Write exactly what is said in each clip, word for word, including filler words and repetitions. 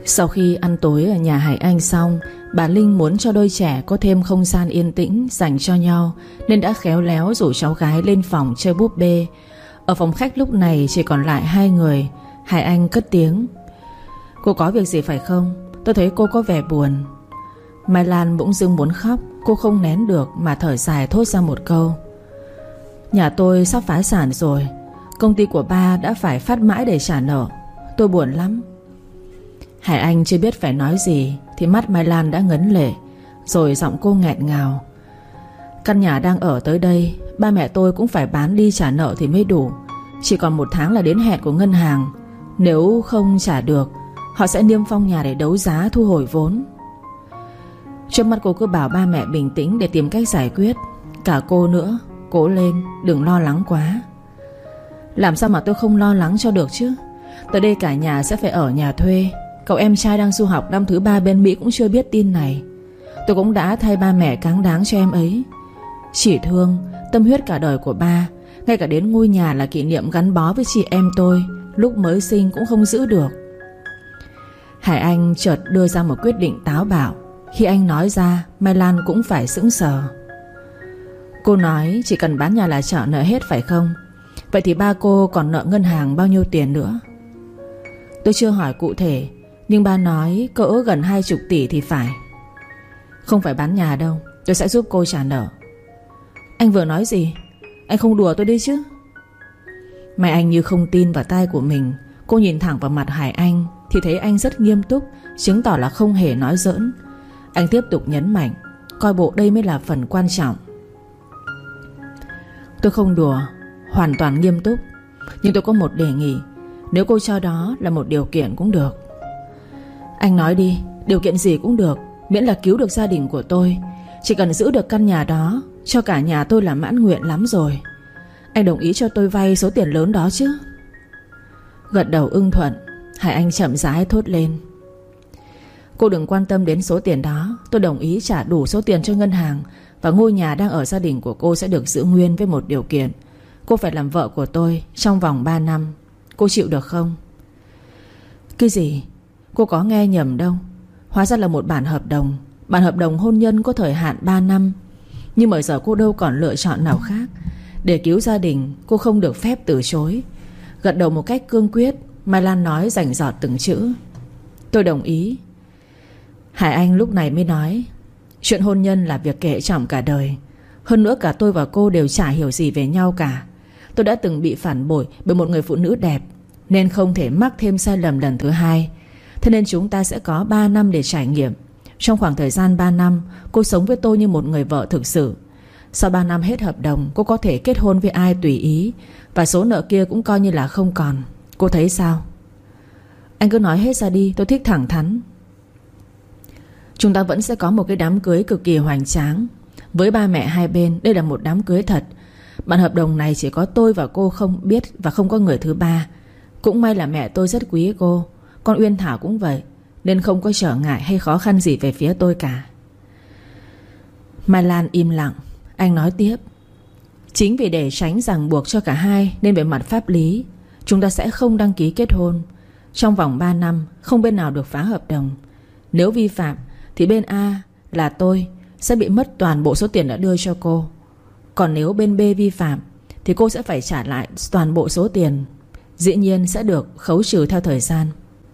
Sau khi ăn tối ở nhà Hải Anh xong, bà Linh muốn cho đôi trẻ có thêm không gian yên tĩnh dành cho nhau, nên đã khéo léo rủ cháu gái lên phòng chơi búp bê. Ở phòng khách lúc này chỉ còn lại hai người. Hải Anh cất tiếng: "Cô có việc gì phải không? Tôi thấy cô có vẻ buồn." Mai Lan bỗng dưng muốn khóc. Cô không nén được mà thở dài thốt ra một câu: "Nhà tôi sắp phá sản rồi. Công ty của ba đã phải phát mãi để trả nợ. Tôi buồn lắm." Hải Anh chưa biết phải nói gì thì mắt Mai Lan đã ngấn lệ, rồi giọng cô nghẹn ngào: "Căn nhà đang ở tới đây, ba mẹ tôi cũng phải bán đi trả nợ thì mới đủ. Chỉ còn một tháng là đến hẹn của ngân hàng. Nếu không trả được, họ sẽ niêm phong nhà để đấu giá thu hồi vốn." Trước mắt cô cứ bảo ba mẹ bình tĩnh để tìm cách giải quyết. Cả cô nữa: "Cố lên, đừng lo lắng quá." "Làm sao mà tôi không lo lắng cho được chứ? Tới đây cả nhà sẽ phải ở nhà thuê. Cậu em trai đang du học năm thứ ba bên Mỹ cũng chưa biết tin này. Tôi cũng đã thay ba mẹ cáng đáng cho em ấy. Chỉ thương, tâm huyết cả đời của ba, ngay cả đến ngôi nhà là kỷ niệm gắn bó với chị em tôi, lúc mới sinh cũng không giữ được." Hải Anh chợt đưa ra một quyết định táo bạo. Khi anh nói ra, Mai Lan cũng phải sững sờ. "Cô nói chỉ cần bán nhà là trả nợ hết phải không? Vậy thì ba cô còn nợ ngân hàng bao nhiêu tiền nữa?" "Tôi chưa hỏi cụ thể, nhưng ba nói cỡ gần hai chục tỷ thì phải." "Không phải bán nhà đâu, tôi sẽ giúp cô trả nợ." "Anh vừa nói gì? Anh không đùa tôi đấy chứ?" Mai Anh như không tin vào tai của mình. Cô nhìn thẳng vào mặt Hải Anh thì thấy anh rất nghiêm túc, chứng tỏ là không hề nói giỡn. Anh tiếp tục nhấn mạnh, coi bộ đây mới là phần quan trọng: "Tôi không đùa, hoàn toàn nghiêm túc. Nhưng tôi có một đề nghị. Nếu cô cho đó là một điều kiện cũng được." "Anh nói đi, điều kiện gì cũng được, miễn là cứu được gia đình của tôi. Chỉ cần giữ được căn nhà đó, cho cả nhà tôi là mãn nguyện lắm rồi. Anh đồng ý cho tôi vay số tiền lớn đó chứ?" Gật đầu ưng thuận, Hải Anh chậm rãi thốt lên: "Cô đừng quan tâm đến số tiền đó. Tôi đồng ý trả đủ số tiền cho ngân hàng, và ngôi nhà đang ở gia đình của cô sẽ được giữ nguyên với một điều kiện. Cô phải làm vợ của tôi trong vòng ba năm. Cô chịu được không?" "Cái gì? Cô có nghe nhầm đâu. Hóa ra là một bản hợp đồng. Bản hợp đồng hôn nhân có thời hạn ba năm. Nhưng mà giờ cô đâu còn lựa chọn nào khác. Để cứu gia đình, cô không được phép từ chối." Gật đầu một cách cương quyết, Mai Lan nói rành rọt từng chữ: "Tôi đồng ý." Hải Anh lúc này mới nói: "Chuyện hôn nhân là việc kệ trọng cả đời. Hơn nữa cả tôi và cô đều chả hiểu gì về nhau cả. Tôi đã từng bị phản bội bởi một người phụ nữ đẹp, nên không thể mắc thêm sai lầm lần thứ hai. Thế nên chúng ta sẽ có ba năm để trải nghiệm. Trong khoảng thời gian ba năm, cô sống với tôi như một người vợ thực sự. Sau ba năm hết hợp đồng, cô có thể kết hôn với ai tùy ý, và số nợ kia cũng coi như là không còn. Cô thấy sao?" "Anh cứ nói hết ra đi, tôi thích thẳng thắn." "Chúng ta vẫn sẽ có một cái đám cưới cực kỳ hoành tráng. Với ba mẹ hai bên, đây là một đám cưới thật. Bản hợp đồng này chỉ có tôi và cô không biết, và không có người thứ ba. Cũng may là mẹ tôi rất quý cô. Con Uyên Thảo cũng vậy, nên không có trở ngại hay khó khăn gì về phía tôi cả." Mai Lan im lặng. Anh nói tiếp: "Chính vì để tránh ràng buộc cho cả hai, nên về mặt pháp lý, chúng ta sẽ không đăng ký kết hôn. Trong vòng ba năm, không bên nào được phá hợp đồng. Nếu vi phạm thì bên A là tôi sẽ bị mất toàn bộ số tiền đã đưa cho cô. Còn nếu bên B vi phạm thì cô sẽ phải trả lại toàn bộ số tiền. Dĩ nhiên sẽ được khấu trừ theo thời gian."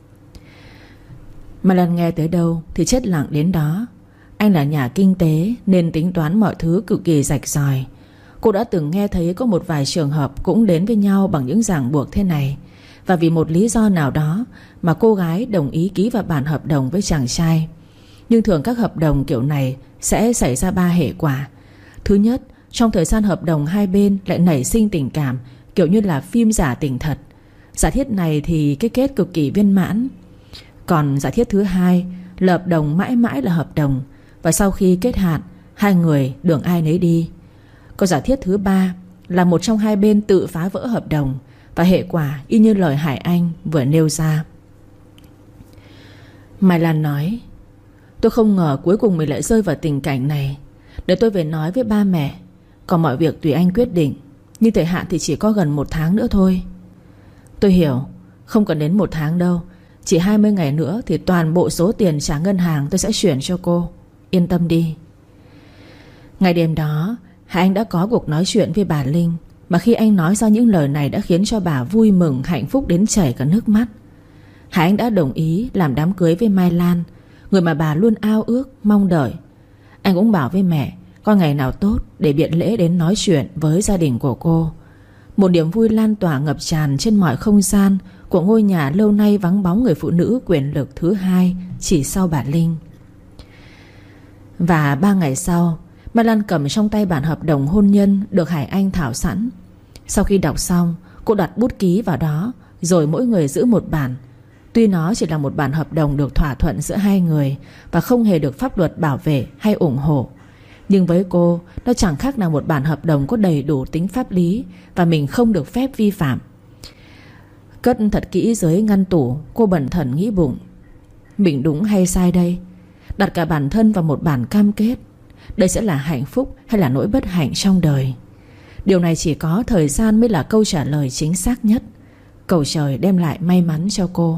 Mai Lan nghe tới đâu thì chết lặng đến đó. Anh là nhà kinh tế nên tính toán mọi thứ cực kỳ rạch ròi. Cô đã từng nghe thấy có một vài trường hợp cũng đến với nhau bằng những ràng buộc thế này, và vì một lý do nào đó mà cô gái đồng ý ký vào bản hợp đồng với chàng trai. Nhưng thường các hợp đồng kiểu này sẽ xảy ra ba hệ quả. Thứ nhất, trong thời gian hợp đồng hai bên lại nảy sinh tình cảm, kiểu như là phim giả tình thật. Giả thiết này thì cái kết cực kỳ viên mãn. Còn giả thiết thứ hai là hợp đồng mãi mãi là hợp đồng, và sau khi kết hạn, hai người đường ai nấy đi. Còn giả thiết thứ ba là một trong hai bên tự phá vỡ hợp đồng, và hệ quả y như lời Hải Anh vừa nêu ra. Mai Lan nói: "Tôi không ngờ cuối cùng mình lại rơi vào tình cảnh này. Để tôi về nói với ba mẹ. Còn mọi việc tùy anh quyết định. Nhưng thời hạn thì chỉ có gần một tháng nữa thôi." "Tôi hiểu, không cần đến một tháng đâu. Chỉ hai mươi ngày nữa thì toàn bộ số tiền trả ngân hàng tôi sẽ chuyển cho cô. Yên tâm đi. Ngày đêm đó Hải Anh đã có cuộc nói chuyện với bà Linh, mà khi anh nói ra những lời này đã khiến cho bà vui mừng hạnh phúc đến chảy cả nước mắt. Hải Anh đã đồng ý làm đám cưới với Mai Lan, người mà bà luôn ao ước mong đợi. Anh cũng bảo với mẹ coi ngày nào tốt để biện lễ đến nói chuyện với gia đình của cô. Một niềm vui lan tỏa ngập tràn trên mọi không gian của ngôi nhà lâu nay vắng bóng người phụ nữ quyền lực thứ hai chỉ sau bà Linh. Và ba ngày sau, Mai Lan cầm trong tay bản hợp đồng hôn nhân được Hải Anh thảo sẵn. Sau khi đọc xong, cô đặt bút ký vào đó, rồi mỗi người giữ một bản. Tuy nó chỉ là một bản hợp đồng được thỏa thuận giữa hai người và không hề được pháp luật bảo vệ hay ủng hộ, nhưng với cô, nó chẳng khác nào một bản hợp đồng có đầy đủ tính pháp lý và mình không được phép vi phạm. Cất thật kỹ dưới ngăn tủ, cô bần thần nghĩ bụng, mình đúng hay sai đây? Đặt cả bản thân vào một bản cam kết, đây sẽ là hạnh phúc hay là nỗi bất hạnh trong đời? Điều này chỉ có thời gian mới là câu trả lời chính xác nhất. Cầu trời đem lại may mắn cho cô.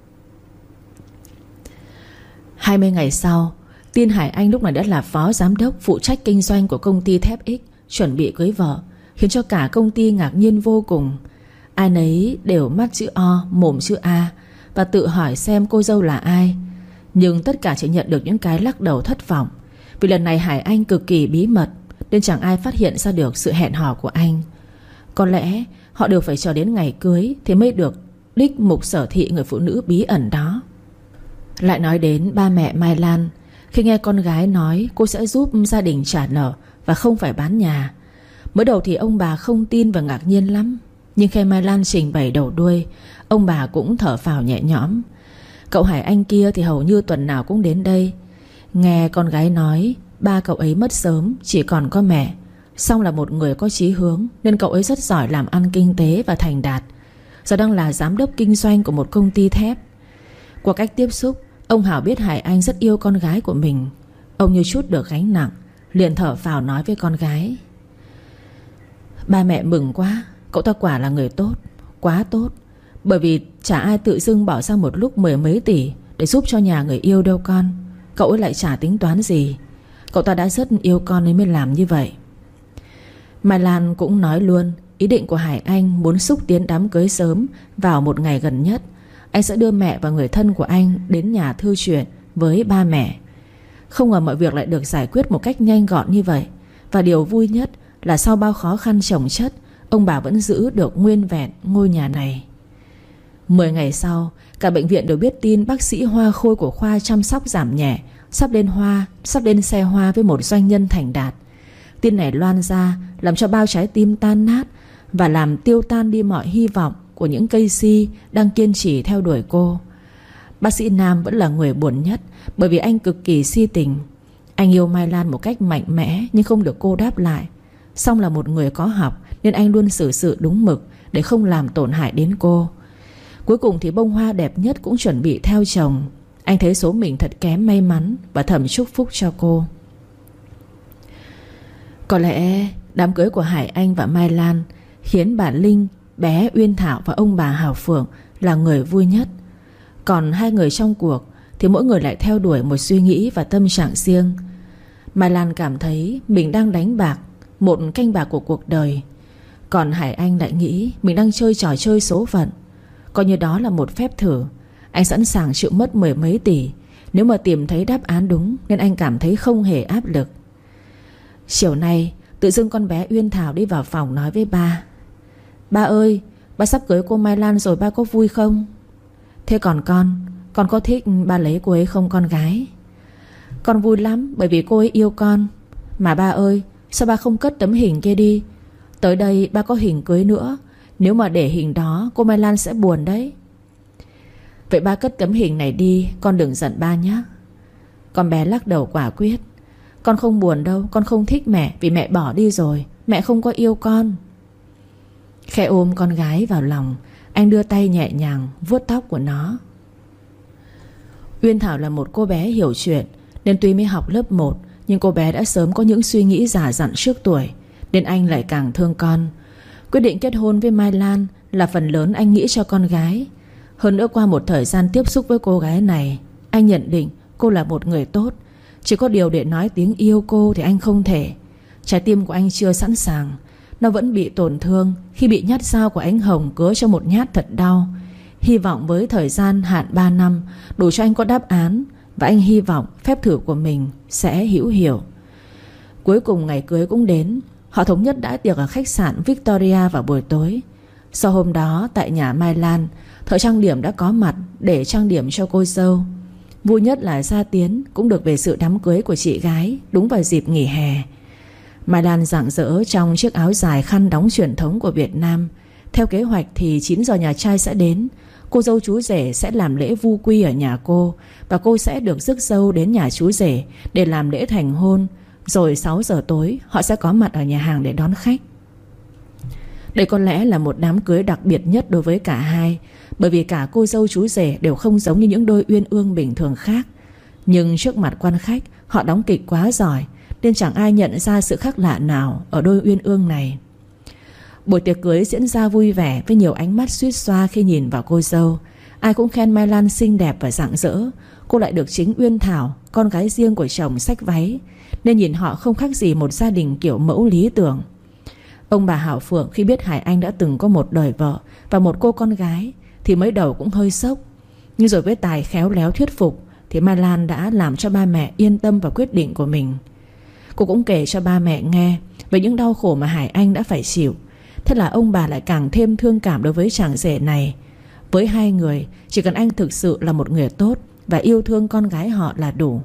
Hai mươi ngày sau, tin Hải Anh lúc này đã là phó giám đốc phụ trách kinh doanh của công ty thép X, chuẩn bị cưới vợ, khiến cho cả công ty ngạc nhiên vô cùng. Ai nấy đều mắt chữ O, mồm chữ A và tự hỏi xem cô dâu là ai. Nhưng tất cả chỉ nhận được những cái lắc đầu thất vọng, vì lần này Hải Anh cực kỳ bí mật nên chẳng ai phát hiện ra được sự hẹn hò của anh. Có lẽ họ đều phải chờ đến ngày cưới thì mới được đích mục sở thị người phụ nữ bí ẩn đó. Lại nói đến ba mẹ Mai Lan, khi nghe con gái nói cô sẽ giúp gia đình trả nợ và không phải bán nhà, mới đầu thì ông bà không tin và ngạc nhiên lắm. Nhưng khi Mai Lan trình bày đầu đuôi, ông bà cũng thở phào nhẹ nhõm. Cậu Hải Anh kia thì hầu như tuần nào cũng đến đây. Nghe con gái nói ba cậu ấy mất sớm, chỉ còn có mẹ, song là một người có chí hướng nên cậu ấy rất giỏi làm ăn kinh tế và thành đạt, giờ đang là giám đốc kinh doanh của một công ty thép. Qua cách tiếp xúc, ông Hảo biết Hải Anh rất yêu con gái của mình. Ông như chút được gánh nặng, liền thở phào nói với con gái, ba mẹ mừng quá, cậu ta quả là người tốt, quá tốt. Bởi vì chả ai tự dưng bỏ ra một lúc mười mấy tỷ để giúp cho nhà người yêu đâu con. Cậu ấy lại chả tính toán gì, cậu ta đã rất yêu con nên mới làm như vậy. Mai Lan cũng nói luôn ý định của Hải Anh muốn xúc tiến đám cưới sớm. Vào một ngày gần nhất, anh sẽ đưa mẹ và người thân của anh đến nhà thư chuyện với ba mẹ. Không ngờ mọi việc lại được giải quyết một cách nhanh gọn như vậy. Và điều vui nhất là sau bao khó khăn chồng chất, ông bà vẫn giữ được nguyên vẹn ngôi nhà này. Mười ngày sau, cả bệnh viện đều biết tin bác sĩ Hoa Khôi của khoa chăm sóc giảm nhẹ sắp lên hoa, sắp lên xe hoa với một doanh nhân thành đạt. Tin này loan ra làm cho bao trái tim tan nát và làm tiêu tan đi mọi hy vọng của những cây si đang kiên trì theo đuổi cô. Bác sĩ Nam vẫn là người buồn nhất, bởi vì anh cực kỳ si tình. Anh yêu Mai Lan một cách mạnh mẽ nhưng không được cô đáp lại. Song là một người có học nên anh luôn xử sự đúng mực để không làm tổn hại đến cô. Cuối cùng thì bông hoa đẹp nhất cũng chuẩn bị theo chồng. Anh thấy số mình thật kém may mắn và thầm chúc phúc cho cô. Có lẽ đám cưới của Hải Anh và Mai Lan khiến bà Linh, bé Uyên Thảo và ông bà Hào Phượng là người vui nhất. Còn hai người trong cuộc thì mỗi người lại theo đuổi một suy nghĩ và tâm trạng riêng. Mai Lan cảm thấy mình đang đánh bạc, một canh bạc của cuộc đời. Còn Hải Anh lại nghĩ mình đang chơi trò chơi số phận, coi như đó là một phép thử. Anh sẵn sàng chịu mất mười mấy tỷ nếu mà tìm thấy đáp án đúng, nên anh cảm thấy không hề áp lực. Chiều nay tự dưng con bé Uyên Thảo đi vào phòng nói với ba, ba ơi, ba sắp cưới cô Mai Lan rồi, ba có vui không? Thế còn con, con có thích ba lấy cô ấy không con gái? Con vui lắm, bởi vì cô ấy yêu con. Mà ba ơi, sao ba không cất tấm hình kia đi? Tới đây ba có hình cưới nữa, nếu mà để hình đó cô Mai Lan sẽ buồn đấy. Vậy ba cất tấm hình này đi, con đừng giận ba nhé. Con bé lắc đầu quả quyết, con không buồn đâu, con không thích mẹ vì mẹ bỏ đi rồi, mẹ không có yêu con. Khẽ ôm con gái vào lòng, anh đưa tay nhẹ nhàng vuốt tóc của nó. Uyên Thảo là một cô bé hiểu chuyện, nên tuy mới học lớp một, nhưng cô bé đã sớm có những suy nghĩ già dặn trước tuổi, nên anh lại càng thương con. Quyết định kết hôn với Mai Lan là phần lớn anh nghĩ cho con gái. Hơn nữa qua một thời gian tiếp xúc với cô gái này, anh nhận định cô là một người tốt. Chỉ có điều để nói tiếng yêu cô thì anh không thể. Trái tim của anh chưa sẵn sàng. Nó vẫn bị tổn thương khi bị nhát dao của ánh Hồng cứa cho một nhát thật đau. Hy vọng với thời gian hạn ba năm đủ cho anh có đáp án. Và anh hy vọng phép thử của mình sẽ hữu hiệu. Cuối cùng ngày cưới cũng đến. Họ thống nhất đãi tiệc ở khách sạn Victoria vào buổi tối. Sau hôm đó tại nhà Mai Lan, thợ trang điểm đã có mặt để trang điểm cho cô dâu. Vui nhất là Gia Tiến cũng được về dự đám cưới của chị gái đúng vào dịp nghỉ hè. Mai Lan rạng rỡ trong chiếc áo dài khăn đóng truyền thống của Việt Nam. Theo kế hoạch thì chín giờ nhà trai sẽ đến. Cô dâu chú rể sẽ làm lễ vu quy ở nhà cô, và cô sẽ được rước dâu đến nhà chú rể để làm lễ thành hôn. Rồi sáu giờ tối họ sẽ có mặt ở nhà hàng để đón khách. Đây có lẽ là một đám cưới đặc biệt nhất đối với cả hai, bởi vì cả cô dâu chú rể đều không giống như những đôi uyên ương bình thường khác. Nhưng trước mặt quan khách, họ đóng kịch quá giỏi, nên chẳng ai nhận ra sự khác lạ nào ở đôi uyên ương này. Buổi tiệc cưới diễn ra vui vẻ với nhiều ánh mắt suýt xoa khi nhìn vào cô dâu. Ai cũng khen Mai Lan xinh đẹp và rạng rỡ. Cô lại được chính Uyên Thảo, con gái riêng của chồng, xách váy, nên nhìn họ không khác gì một gia đình kiểu mẫu lý tưởng. Ông bà Hảo Phượng khi biết Hải Anh đã từng có một đời vợ và một cô con gái thì mới đầu cũng hơi sốc. Nhưng rồi với tài khéo léo thuyết phục thì Mai Lan đã làm cho ba mẹ yên tâm vào quyết định của mình. Cô cũng kể cho ba mẹ nghe về những đau khổ mà Hải Anh đã phải chịu. Thế là ông bà lại càng thêm thương cảm đối với chàng rể này. Với hai người, chỉ cần anh thực sự là một người tốt và yêu thương con gái họ là đủ.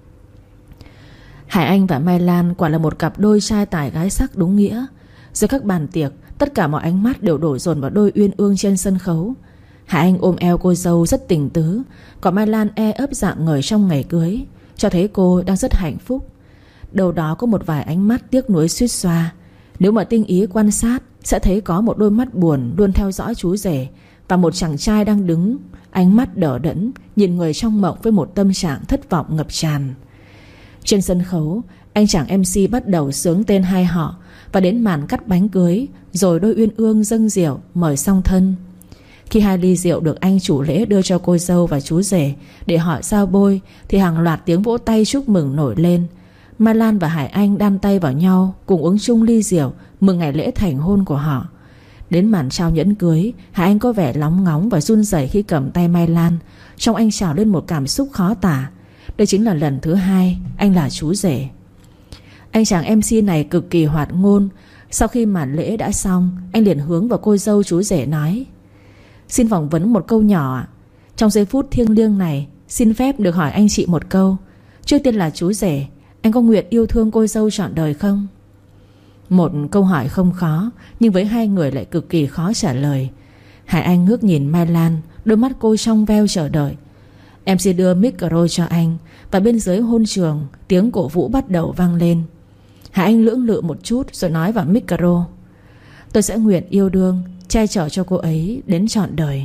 Hải Anh và Mai Lan quả là một cặp đôi trai tài gái sắc đúng nghĩa. Dưới các bàn tiệc, tất cả mọi ánh mắt đều đổ dồn vào đôi uyên ương trên sân khấu. Hải Anh ôm eo cô dâu rất tình tứ, còn Mai Lan e ấp rạng ngời trong ngày cưới, cho thấy cô đang rất hạnh phúc. Đâu đó có một vài ánh mắt tiếc nuối suýt xoa. Nếu mà tinh ý quan sát, sẽ thấy có một đôi mắt buồn luôn theo dõi chú rể, và một chàng trai đang đứng, ánh mắt đờ đẫn, nhìn người trong mộng với một tâm trạng thất vọng ngập tràn. Trên sân khấu, anh chàng em xê bắt đầu xướng tên hai họ, và đến màn cắt bánh cưới, rồi đôi uyên ương dâng rượu mời song thân. Khi hai ly rượu được anh chủ lễ đưa cho cô dâu và chú rể để họ giao bôi, thì hàng loạt tiếng vỗ tay chúc mừng nổi lên. Mai Lan và Hải Anh đan tay vào nhau, cùng uống chung ly rượu mừng ngày lễ thành hôn của họ. Đến màn trao nhẫn cưới, Hải Anh có vẻ lóng ngóng và run rẩy khi cầm tay Mai Lan. Trong anh trào lên một cảm xúc khó tả. Đây chính là lần thứ hai anh là chú rể. Anh chàng em xê này cực kỳ hoạt ngôn. Sau khi màn lễ đã xong, anh liền hướng vào cô dâu chú rể nói: "Xin phỏng vấn một câu nhỏ ạ. Trong giây phút thiêng liêng này, xin phép được hỏi anh chị một câu. Trước tiên là chú rể, anh có nguyện yêu thương cô dâu trọn đời không?" Một câu hỏi không khó, nhưng với hai người lại cực kỳ khó trả lời. Hải Anh ngước nhìn Mai Lan, đôi mắt cô trong veo chờ đợi. Em sẽ đưa micro cho anh, và bên dưới hôn trường, tiếng cổ vũ bắt đầu vang lên. Hải Anh lưỡng lự một chút rồi nói vào micro: "Tôi sẽ nguyện yêu đương, che chở cho cô ấy đến trọn đời."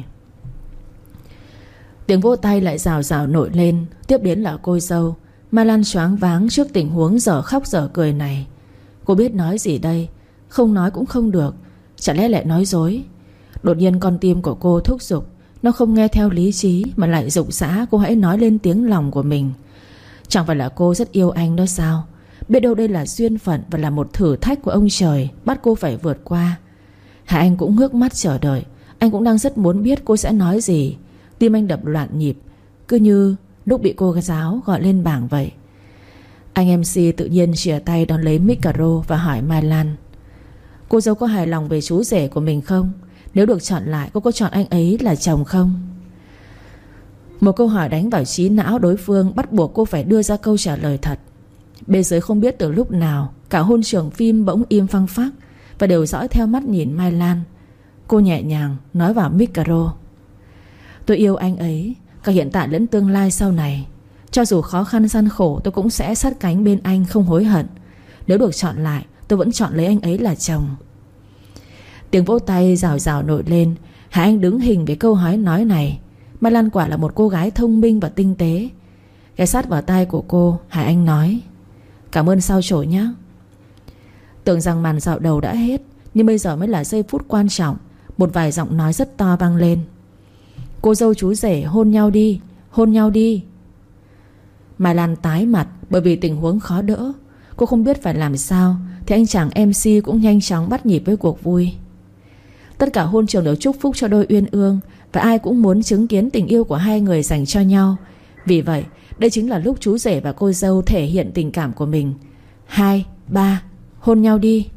Tiếng vỗ tay lại rào rào nổi lên. Tiếp đến là cô dâu. Mai Lan choáng váng trước tình huống dở khóc dở cười này. Cô biết nói gì đây? Không nói cũng không được. Chả lẽ lại nói dối? Đột nhiên con tim của cô thúc giục. Nó không nghe theo lý trí mà lại giục giã cô hãy nói lên tiếng lòng của mình. Chẳng phải là cô rất yêu anh đó sao? Biết đâu đây là duyên phận và là một thử thách của ông trời bắt cô phải vượt qua. Hải Anh cũng ngước mắt chờ đợi. Anh cũng đang rất muốn biết cô sẽ nói gì. Tim anh đập loạn nhịp, cứ như lúc bị cô giáo gọi lên bảng vậy. Anh em xê tự nhiên chìa tay đón lấy micro và hỏi Mai Lan: "Cô dâu có hài lòng về chú rể của mình không? Nếu được chọn lại, cô có chọn anh ấy là chồng không?" Một câu hỏi đánh vào trí não đối phương, bắt buộc cô phải đưa ra câu trả lời thật. Bên dưới không biết từ lúc nào, cả hôn trường phim bỗng im phăng phắc, và đều dõi theo mắt nhìn Mai Lan. Cô nhẹ nhàng nói vào micro: "Tôi yêu anh ấy, cả hiện tại lẫn tương lai sau này. Cho dù khó khăn gian khổ, tôi cũng sẽ sát cánh bên anh không hối hận. Nếu được chọn lại, tôi vẫn chọn lấy anh ấy là chồng." Tiếng vỗ tay rào rào nổi lên. Hải Anh đứng hình với câu hỏi nói này. Mai Lan quả là một cô gái thông minh và tinh tế. Ghé sát vào tai của cô, Hải Anh nói: "Cảm ơn sao chổi nhé." Tưởng rằng màn dạo đầu đã hết, nhưng bây giờ mới là giây phút quan trọng. Một vài giọng nói rất to vang lên: Cô dâu chú rể hôn nhau đi, hôn nhau đi. Mai Lan tái mặt bởi vì tình huống khó đỡ. Cô không biết phải làm sao. Thì anh chàng em xê cũng nhanh chóng bắt nhịp với cuộc vui. Tất cả hôn trường đều chúc phúc cho đôi uyên ương, và ai cũng muốn chứng kiến tình yêu của hai người dành cho nhau. Vì vậy đây chính là lúc chú rể và cô dâu thể hiện tình cảm của mình. Hai, ba, hôn nhau đi.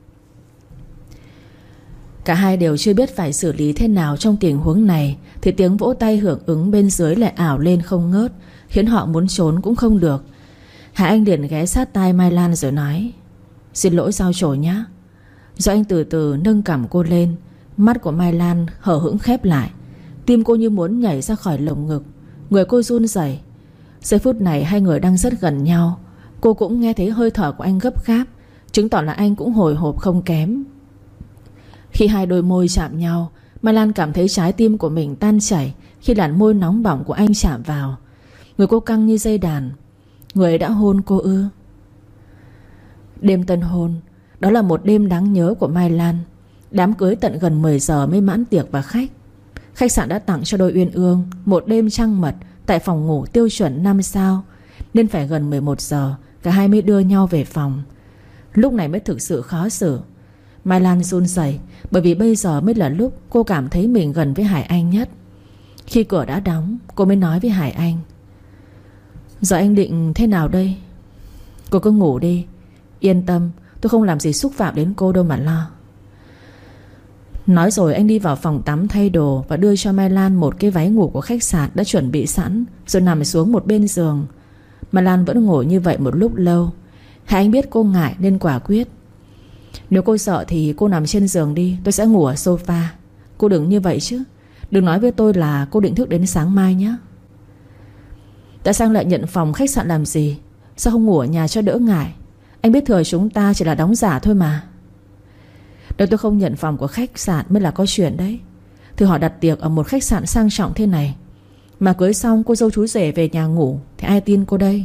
Cả hai đều chưa biết phải xử lý thế nào trong tình huống này, thì tiếng vỗ tay hưởng ứng bên dưới lại ảo lên không ngớt, khiến họ muốn trốn cũng không được. Hà Anh liền ghé sát tai Mai Lan rồi nói: Xin lỗi sao chổi nhá. Rồi anh từ từ nâng cằm cô lên. Mắt của Mai Lan hở hững khép lại. Tim cô như muốn nhảy ra khỏi lồng ngực. Người cô run rẩy. Giây phút này hai người đang rất gần nhau. Cô cũng nghe thấy hơi thở của anh gấp gáp, chứng tỏ là anh cũng hồi hộp không kém. Khi hai đôi môi chạm nhau, Mai Lan cảm thấy trái tim của mình tan chảy khi làn môi nóng bỏng của anh chạm vào. Người cô căng như dây đàn. Người ấy đã hôn cô ư? Đêm tân hôn, đó là một đêm đáng nhớ của Mai Lan. Đám cưới tận gần mười giờ mới mãn tiệc và khách. Khách sạn đã tặng cho đôi uyên ương một đêm trăng mật tại phòng ngủ tiêu chuẩn năm sao, nên phải gần mười một giờ cả hai mới đưa nhau về phòng. Lúc này mới thực sự khó xử. Mai Lan run rẩy bởi vì bây giờ mới là lúc cô cảm thấy mình gần với Hải Anh nhất. Khi cửa đã đóng, cô mới nói với Hải Anh: Giờ anh định thế nào đây? Cô cứ ngủ đi. Yên tâm, tôi không làm gì xúc phạm đến cô đâu mà lo. Nói rồi anh đi vào phòng tắm thay đồ và đưa cho Mai Lan một cái váy ngủ của khách sạn đã chuẩn bị sẵn, rồi nằm xuống một bên giường. Mai Lan vẫn ngồi như vậy một lúc lâu. Hải Anh biết cô ngại nên quả quyết: Nếu cô sợ thì cô nằm trên giường đi, tôi sẽ ngủ ở sofa. Cô đừng như vậy chứ. Đừng nói với tôi là cô định thức đến sáng mai nhé. Tại sao lại nhận phòng khách sạn làm gì? Sao không ngủ ở nhà cho đỡ ngại? Anh biết thừa chúng ta chỉ là đóng giả thôi mà. Nếu tôi không nhận phòng của khách sạn mới là có chuyện đấy. Thử họ đặt tiệc ở một khách sạn sang trọng thế này, mà cưới xong cô dâu chú rể về nhà ngủ thì ai tin cô đây?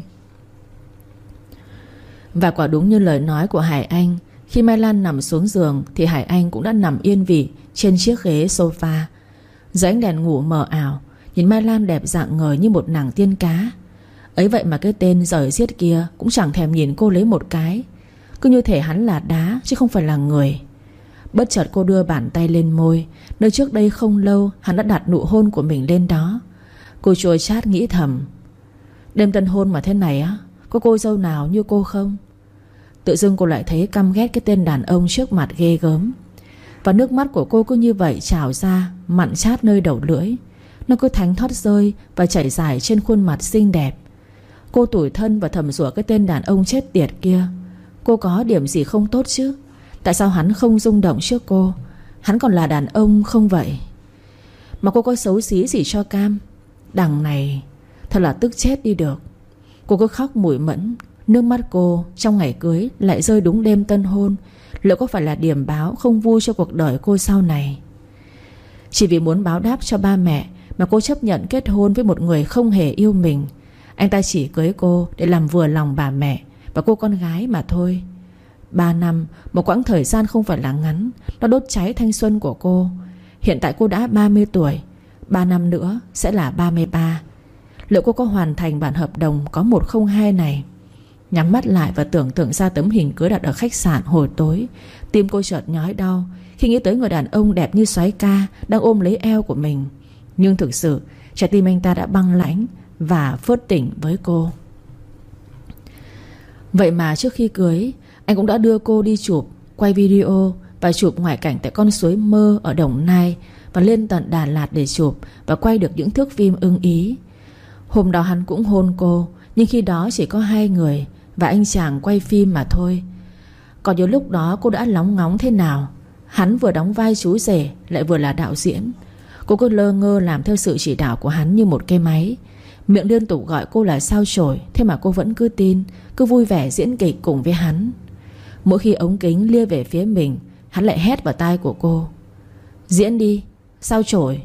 Và quả đúng như lời nói của Hải Anh. Khi Mai Lan nằm xuống giường thì Hải Anh cũng đã nằm yên vị trên chiếc ghế sofa. Dưới ánh đèn ngủ mờ ảo, nhìn Mai Lan đẹp rạng ngời như một nàng tiên cá. Ấy vậy mà cái tên giời giết kia cũng chẳng thèm nhìn cô lấy một cái, cứ như thể hắn là đá chứ không phải là người. Bất chợt cô đưa bàn tay lên môi, nơi trước đây không lâu hắn đã đặt nụ hôn của mình lên đó. Cô chua chát nghĩ thầm: Đêm tân hôn mà thế này á, có cô dâu nào như cô không? Tự dưng cô lại thấy căm ghét cái tên đàn ông trước mặt ghê gớm. Và nước mắt của cô cứ như vậy trào ra, mặn chát nơi đầu lưỡi. Nó cứ thánh thót rơi và chảy dài trên khuôn mặt xinh đẹp. Cô tủi thân và thầm rủa cái tên đàn ông chết tiệt kia. Cô có điểm gì không tốt chứ? Tại sao hắn không rung động trước cô? Hắn còn là đàn ông không vậy? Mà cô có xấu xí gì cho cam? Đằng này thật là tức chết đi được. Cô cứ khóc mủi mẫn. Nước mắt cô trong ngày cưới lại rơi đúng đêm tân hôn. Liệu có phải là điểm báo không vui cho cuộc đời cô sau này? Chỉ vì muốn báo đáp cho ba mẹ mà cô chấp nhận kết hôn với một người không hề yêu mình. Anh ta chỉ cưới cô để làm vừa lòng bà mẹ và cô con gái mà thôi. Ba năm, một quãng thời gian không phải là ngắn. Nó đốt cháy thanh xuân của cô. Hiện tại cô đã ba mươi tuổi. Ba năm nữa sẽ là ba mươi ba. Liệu cô có hoàn thành bản hợp đồng có một không hai này? Nhắm mắt lại và tưởng tượng ra tấm hình cưới đặt ở khách sạn hồi tối, tim cô chợt nhói đau khi nghĩ tới người đàn ông đẹp như soái ca đang ôm lấy eo của mình. Nhưng thực sự trái tim anh ta đã băng lãnh và phớt tỉnh với cô. Vậy mà trước khi cưới, anh cũng đã đưa cô đi chụp, quay video và chụp ngoại cảnh tại con suối Mơ ở Đồng Nai, và lên tận Đà Lạt để chụp và quay được những thước phim ưng ý. Hôm đó hắn cũng hôn cô, nhưng khi đó chỉ có hai người và anh chàng quay phim mà thôi. Còn nhớ lúc đó cô đã lóng ngóng thế nào. Hắn vừa đóng vai chú rể lại vừa là đạo diễn. Cô cứ lơ ngơ làm theo sự chỉ đạo của hắn như một cái máy. Miệng liên tục gọi cô là sao chổi, thế mà cô vẫn cứ tin, cứ vui vẻ diễn kịch cùng với hắn. Mỗi khi ống kính lia về phía mình, hắn lại hét vào tai của cô: Diễn đi, sao chổi.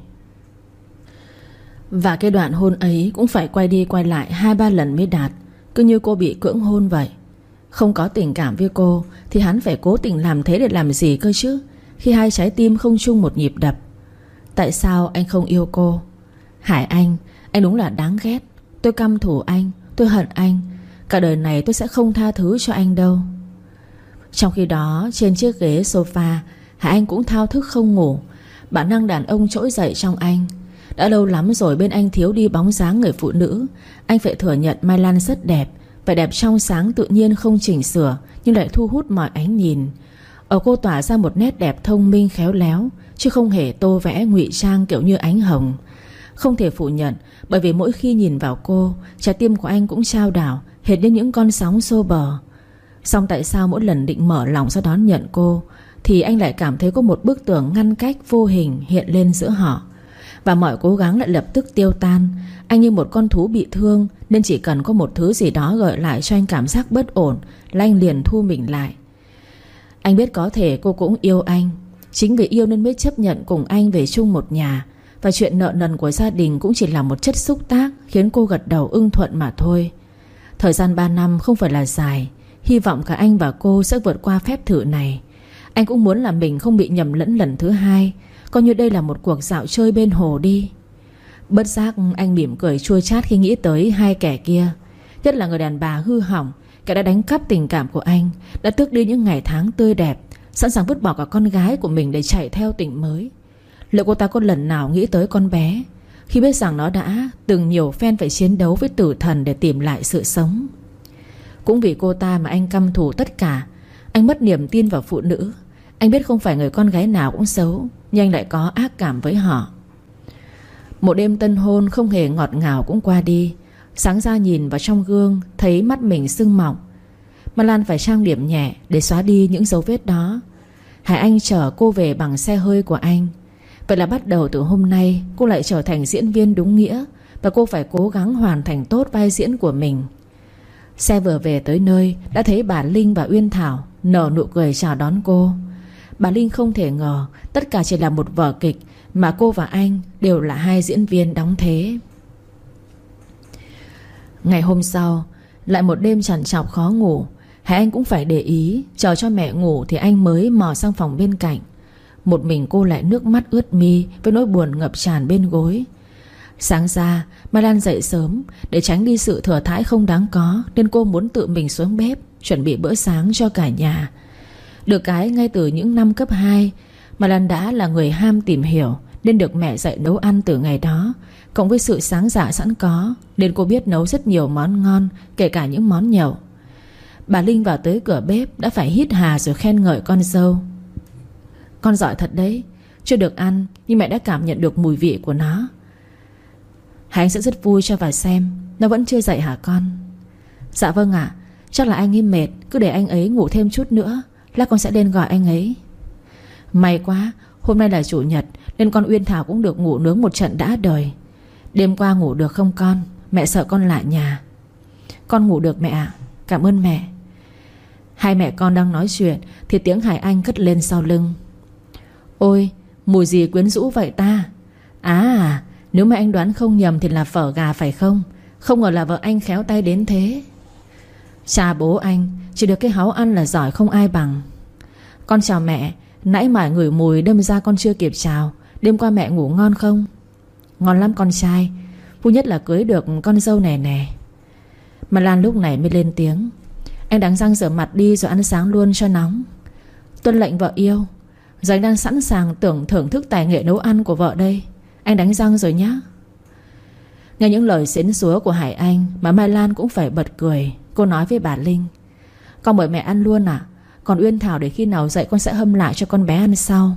Và cái đoạn hôn ấy cũng phải quay đi quay lại hai ba lần mới đạt, cứ như cô bị cưỡng hôn vậy. Không có tình cảm với cô thì hắn phải cố tình làm thế để làm gì cơ chứ, khi hai trái tim không chung một nhịp đập. Tại sao anh không yêu cô? Hải Anh, anh đúng là đáng ghét. Tôi căm thù anh, tôi hận anh. Cả đời này tôi sẽ không tha thứ cho anh đâu. Trong khi đó trên chiếc ghế sofa, Hải Anh cũng thao thức không ngủ. Bản năng đàn ông trỗi dậy trong anh. Đã lâu lắm rồi bên anh thiếu đi bóng dáng người phụ nữ. Anh phải thừa nhận Mai Lan rất đẹp. Vẻ đẹp trong sáng tự nhiên không chỉnh sửa, nhưng lại thu hút mọi ánh nhìn. Ở cô tỏa ra một nét đẹp thông minh khéo léo, chứ không hề tô vẽ ngụy trang kiểu như ánh hồng. Không thể phủ nhận, bởi vì mỗi khi nhìn vào cô, trái tim của anh cũng chao đảo, hệt như những con sóng xô bờ. Song tại sao mỗi lần định mở lòng ra đón nhận cô, thì anh lại cảm thấy có một bức tường ngăn cách vô hình hiện lên giữa họ. Và mọi cố gắng lại lập tức tiêu tan. Anh như một con thú bị thương, nên chỉ cần có một thứ gì đó gợi lại cho anh cảm giác bất ổn là anh liền thu mình lại. Anh biết có thể cô cũng yêu anh. Chính vì yêu nên mới chấp nhận cùng anh về chung một nhà. Và chuyện nợ nần của gia đình cũng chỉ là một chất xúc tác khiến cô gật đầu ưng thuận mà thôi. Thời gian ba năm không phải là dài. Hy vọng cả anh và cô sẽ vượt qua phép thử này. Anh cũng muốn là mình không bị nhầm lẫn lần thứ hai, coi như đây là một cuộc dạo chơi bên hồ đi. Bất giác anh mỉm cười chua chát khi nghĩ tới hai kẻ kia. Nhất là người đàn bà hư hỏng, kẻ đã đánh cắp tình cảm của anh, đã tước đi những ngày tháng tươi đẹp, sẵn sàng vứt bỏ cả con gái của mình để chạy theo tình mới. Liệu cô ta có lần nào nghĩ tới con bé, khi biết rằng nó đã từng nhiều phen phải chiến đấu với tử thần để tìm lại sự sống? Cũng vì cô ta mà anh căm thù tất cả. Anh mất niềm tin vào phụ nữ. Anh biết không phải người con gái nào cũng xấu, nhưng anh lại có ác cảm với họ. Một đêm tân hôn không hề ngọt ngào cũng qua đi. Sáng ra nhìn vào trong gương, thấy mắt mình sưng mọng. Mai Lan phải trang điểm nhẹ để xóa đi những dấu vết đó. Hải Anh chở cô về bằng xe hơi của anh. Vậy là bắt đầu từ hôm nay cô lại trở thành diễn viên đúng nghĩa, và cô phải cố gắng hoàn thành tốt vai diễn của mình. Xe vừa về tới nơi, đã thấy bà Linh và Uyên Thảo nở nụ cười chào đón cô. Bà Linh không thể ngờ tất cả chỉ là một vở kịch, mà cô và anh đều là hai diễn viên đóng thế. Ngày hôm sau, lại một đêm trằn trọc khó ngủ. Hải Anh cũng phải để ý, chờ cho mẹ ngủ thì anh mới mò sang phòng bên cạnh. Một mình cô lại nước mắt ướt mi, với nỗi buồn ngập tràn bên gối. Sáng ra Mai Lan dậy sớm để tránh đi sự thừa thãi không đáng có, nên cô muốn tự mình xuống bếp chuẩn bị bữa sáng cho cả nhà. Được cái ngay từ những năm cấp hai, Mai Lan đã là người ham tìm hiểu, nên được mẹ dạy nấu ăn từ ngày đó. Cộng với sự sáng dạ sẵn có, nên cô biết nấu rất nhiều món ngon, kể cả những món nhậu. Bà Linh vào tới cửa bếp đã phải hít hà rồi khen ngợi con dâu. Con giỏi thật đấy. Chưa được ăn nhưng mẹ đã cảm nhận được mùi vị của nó. Hải Anh sẽ rất vui cho vào xem. Nó vẫn chưa dậy hả con? Dạ vâng ạ. Chắc là anh ấy mệt, cứ để anh ấy ngủ thêm chút nữa, lát con sẽ lên gọi anh ấy. May quá, hôm nay là chủ nhật, nên con Uyên Thảo cũng được ngủ nướng một trận đã đời. Đêm qua ngủ được không con? Mẹ sợ con lạ nhà. Con ngủ được mẹ ạ. Cảm ơn mẹ. Hai mẹ con đang nói chuyện thì tiếng Hải Anh cất lên sau lưng. Ôi, mùi gì quyến rũ vậy ta? À, nếu mà anh đoán không nhầm thì là phở gà phải không? Không ngờ là vợ anh khéo tay đến thế. Cha bố anh, chỉ được cái háu ăn là giỏi không ai bằng. Con chào mẹ. Nãy mải ngửi mùi đâm ra con chưa kịp chào. Đêm qua mẹ ngủ ngon không? Ngon lắm con trai. Vui nhất là cưới được con dâu này nè. Mà Lan lúc này mới lên tiếng. Anh đánh răng rửa mặt đi rồi ăn sáng luôn cho nóng. Tuân lệnh vợ yêu. Giờ anh đang sẵn sàng tưởng thưởng thức tài nghệ nấu ăn của vợ đây. Anh đánh răng rồi nhá. Nghe những lời xến xúa của Hải Anh mà Mai Lan cũng phải bật cười. Cô nói với bà Linh. Con mời mẹ ăn luôn à? Còn Uyên Thảo để khi nào dậy con sẽ hâm lại cho con bé ăn sau.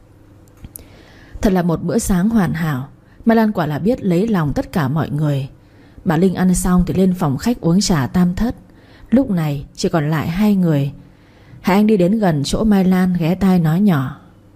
Thật là một bữa sáng hoàn hảo. Mai Lan quả là biết lấy lòng tất cả mọi người. Bà Linh ăn xong thì lên phòng khách uống trà tam thất. Lúc này chỉ còn lại hai người. Hải Anh đi đến gần chỗ Mai Lan, ghé tai nói nhỏ.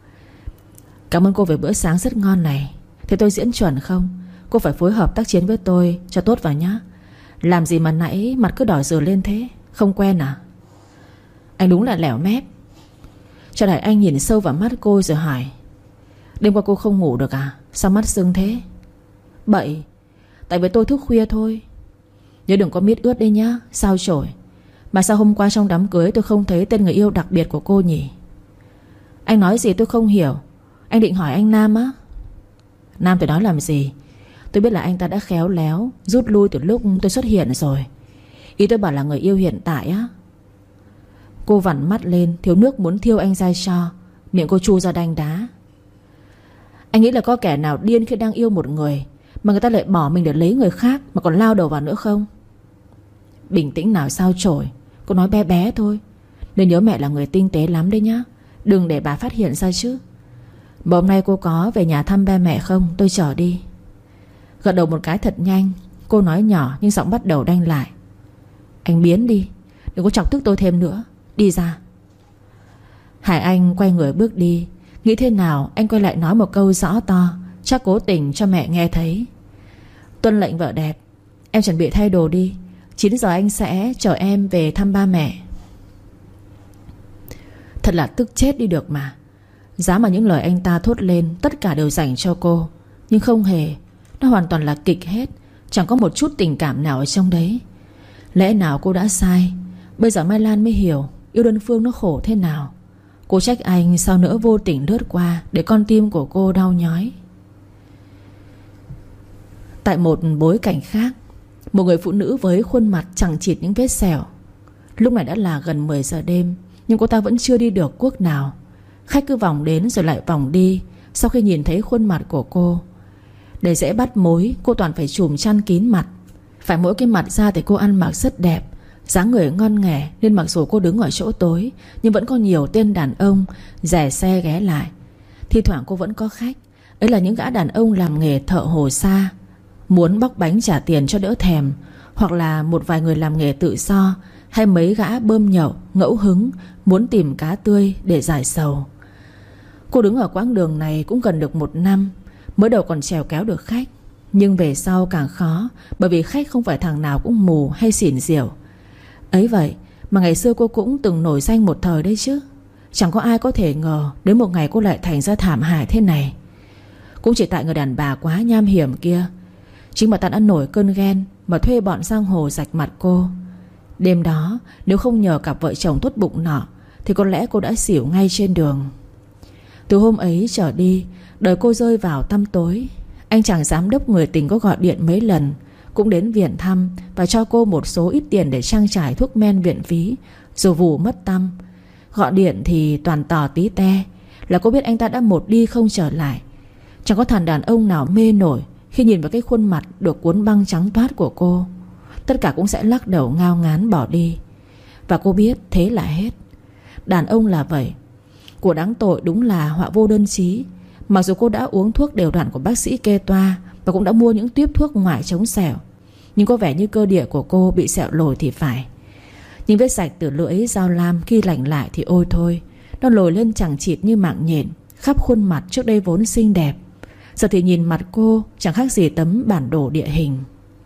Cảm ơn cô về bữa sáng rất ngon này. Thế tôi diễn chuẩn không? Cô phải phối hợp tác chiến với tôi cho tốt vào nhá. Làm gì mà nãy mặt cứ đỏ dừa lên thế? Không quen à? Anh đúng là lẻo mép. Cho Hải Anh nhìn sâu vào mắt cô rồi hỏi. Đêm qua cô không ngủ được à? Sao mắt sưng thế? Bậy. Tại vì tôi thức khuya thôi. Nhớ đừng có miết ướt đấy nhá. Sao chổi. Mà sao hôm qua trong đám cưới tôi không thấy tên người yêu đặc biệt của cô nhỉ? Anh nói gì tôi không hiểu. Anh định hỏi anh Nam á? Nam tôi nói làm gì? Tôi biết là anh ta đã khéo léo rút lui từ lúc tôi xuất hiện rồi. Ý tôi bảo là người yêu hiện tại á. Cô vặn mắt lên, thiếu nước muốn thiêu anh ra cho. Miệng cô chu ra đanh đá. Anh nghĩ là có kẻ nào điên khi đang yêu một người mà người ta lại bỏ mình để lấy người khác mà còn lao đầu vào nữa không? Bình tĩnh nào sao chổi. Cô nói bé bé thôi. Nên nhớ mẹ là người tinh tế lắm đấy nhá. Đừng để bà phát hiện ra chứ. Mà hôm nay cô có về nhà thăm ba mẹ không? Tôi chở đi. Gật đầu một cái thật nhanh. Cô nói nhỏ nhưng giọng bắt đầu đanh lại. Anh biến đi. Đừng có chọc tức tôi thêm nữa. Đi ra. Hải Anh quay người bước đi. Nghĩ thế nào anh quay lại nói một câu rõ to, chắc cố tình cho mẹ nghe thấy. Tuân lệnh vợ đẹp. Em chuẩn bị thay đồ đi. Chín giờ anh sẽ chở em về thăm ba mẹ. Thật là tức chết đi được mà. Giá mà những lời anh ta thốt lên tất cả đều dành cho cô. Nhưng không hề. Nó hoàn toàn là kịch hết. Chẳng có một chút tình cảm nào ở trong đấy. Lẽ nào cô đã sai? Bây giờ Mai Lan mới hiểu yêu đơn phương nó khổ thế nào. Cô trách anh sao nỡ vô tình lướt qua, để con tim của cô đau nhói. Tại một bối cảnh khác, một người phụ nữ với khuôn mặt chẳng chịt những vết sẹo. Lúc này đã là gần mười giờ đêm, nhưng cô ta vẫn chưa đi được quốc nào. Khách cứ vòng đến rồi lại vòng đi sau khi nhìn thấy khuôn mặt của cô. Để dễ bắt mối, cô toàn phải trùm chăn kín mặt. Phải mỗi cái mặt ra thì cô ăn mặc rất đẹp, dáng người ngon nghẻ, nên mặc dù cô đứng ở chỗ tối nhưng vẫn có nhiều tên đàn ông rẻ xe ghé lại. Thi thoảng cô vẫn có khách. Ấy là những gã đàn ông làm nghề thợ hồ sa, muốn bóc bánh trả tiền cho đỡ thèm. Hoặc là một vài người làm nghề tự do, hay mấy gã bơm nhậu ngẫu hứng, muốn tìm cá tươi để giải sầu. Cô đứng ở quãng đường này cũng gần được một năm. Mới đầu còn trèo kéo được khách, nhưng về sau càng khó. Bởi vì khách không phải thằng nào cũng mù hay xỉn diểu. Ấy vậy mà ngày xưa cô cũng từng nổi danh một thời đấy chứ. Chẳng có ai có thể ngờ đến một ngày cô lại thành ra thảm hại thế này. Cũng chỉ tại người đàn bà quá nham hiểm kia. Chính bà ta đã nổi cơn ghen mà thuê bọn giang hồ rạch mặt cô. Đêm đó nếu không nhờ cặp vợ chồng tốt bụng nọ thì có lẽ cô đã xỉu ngay trên đường. Từ hôm ấy trở đi, đời cô rơi vào tăm tối. Anh chàng giám đốc người tình có gọi điện mấy lần, cũng đến viện thăm và cho cô một số ít tiền để trang trải thuốc men viện phí, rồi vù mất tăm. Gọi điện thì toàn tò tí te, là cô biết anh ta đã một đi không trở lại. Chẳng có thằng đàn ông nào mê nổi khi nhìn vào cái khuôn mặt được cuốn băng trắng toát của cô. Tất cả cũng sẽ lắc đầu ngao ngán bỏ đi. Và cô biết thế là hết. Đàn ông là vậy. Của đáng tội đúng là họa vô đơn chí. Mặc dù cô đã uống thuốc đều đặn của bác sĩ kê toa và cũng đã mua những tuyếp thuốc ngoại chống sẹo, nhưng có vẻ như cơ địa của cô bị sẹo lồi thì phải. Nhưng vết sạch từ lưỡi dao lam khi lành lại thì ôi thôi, nó lồi lên chẳng chịt như mạng nhện khắp khuôn mặt trước đây vốn xinh đẹp. Giờ thì nhìn mặt cô chẳng khác gì tấm bản đồ địa hình.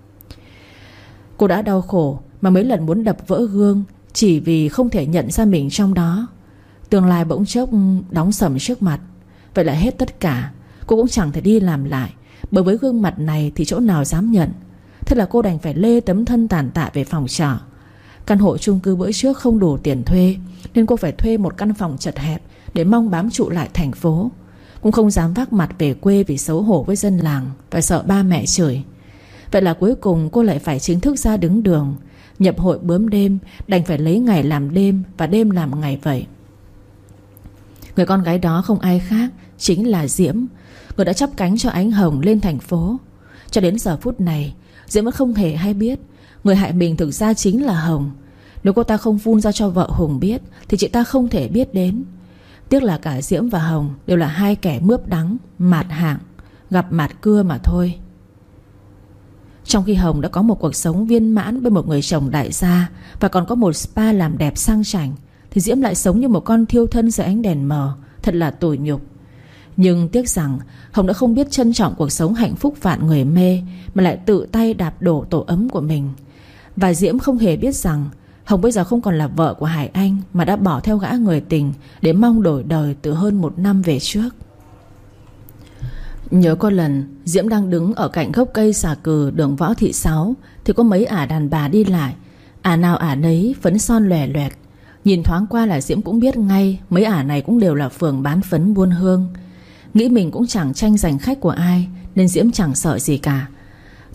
Cô đã đau khổ mà mấy lần muốn đập vỡ gương, chỉ vì không thể nhận ra mình trong đó. Tương lai bỗng chốc đóng sầm trước mặt. Vậy là hết tất cả. Cô cũng chẳng thể đi làm lại, bởi với gương mặt này thì chỗ nào dám nhận. Thế là cô đành phải lê tấm thân tàn tạ về phòng trọ. Căn hộ chung cư bữa trước không đủ tiền thuê, nên cô phải thuê một căn phòng chật hẹp để mong bám trụ lại thành phố. Cũng không dám vác mặt về quê vì xấu hổ với dân làng và sợ ba mẹ chửi. Vậy là cuối cùng cô lại phải chính thức ra đứng đường, nhập hội bướm đêm, đành phải lấy ngày làm đêm và đêm làm ngày vậy. Người con gái đó không ai khác, chính là Diễm, người đã chắp cánh cho Ánh Hồng lên thành phố. Cho đến giờ phút này, Diễm vẫn không hề hay biết người hại mình thực ra chính là Hồng. Nếu cô ta không vun ra cho vợ Hùng biết thì chị ta không thể biết đến. Tiếc là cả Diễm và Hồng đều là hai kẻ mướp đắng, mạt hạng, gặp mạt cưa mà thôi. Trong khi Hồng đã có một cuộc sống viên mãn với một người chồng đại gia và còn có một spa làm đẹp sang chảnh, thì Diễm lại sống như một con thiêu thân dưới ánh đèn mờ. Thật là tủi nhục. Nhưng tiếc rằng Hồng đã không biết trân trọng cuộc sống hạnh phúc vạn người mê, mà lại tự tay đạp đổ tổ ấm của mình. Và Diễm không hề biết rằng Hồng bây giờ không còn là vợ của Hải Anh, mà đã bỏ theo gã người tình để mong đổi đời từ hơn một năm về trước. Nhớ có lần Diễm đang đứng ở cạnh gốc cây xà cừ đường Võ Thị Sáu, thì có mấy ả đàn bà đi lại. Ả nào ả nấy phấn son lòe loẹt. Nhìn thoáng qua là Diễm cũng biết ngay mấy ả này cũng đều là phường bán phấn buôn hương. Nghĩ mình cũng chẳng tranh giành khách của ai, nên Diễm chẳng sợ gì cả.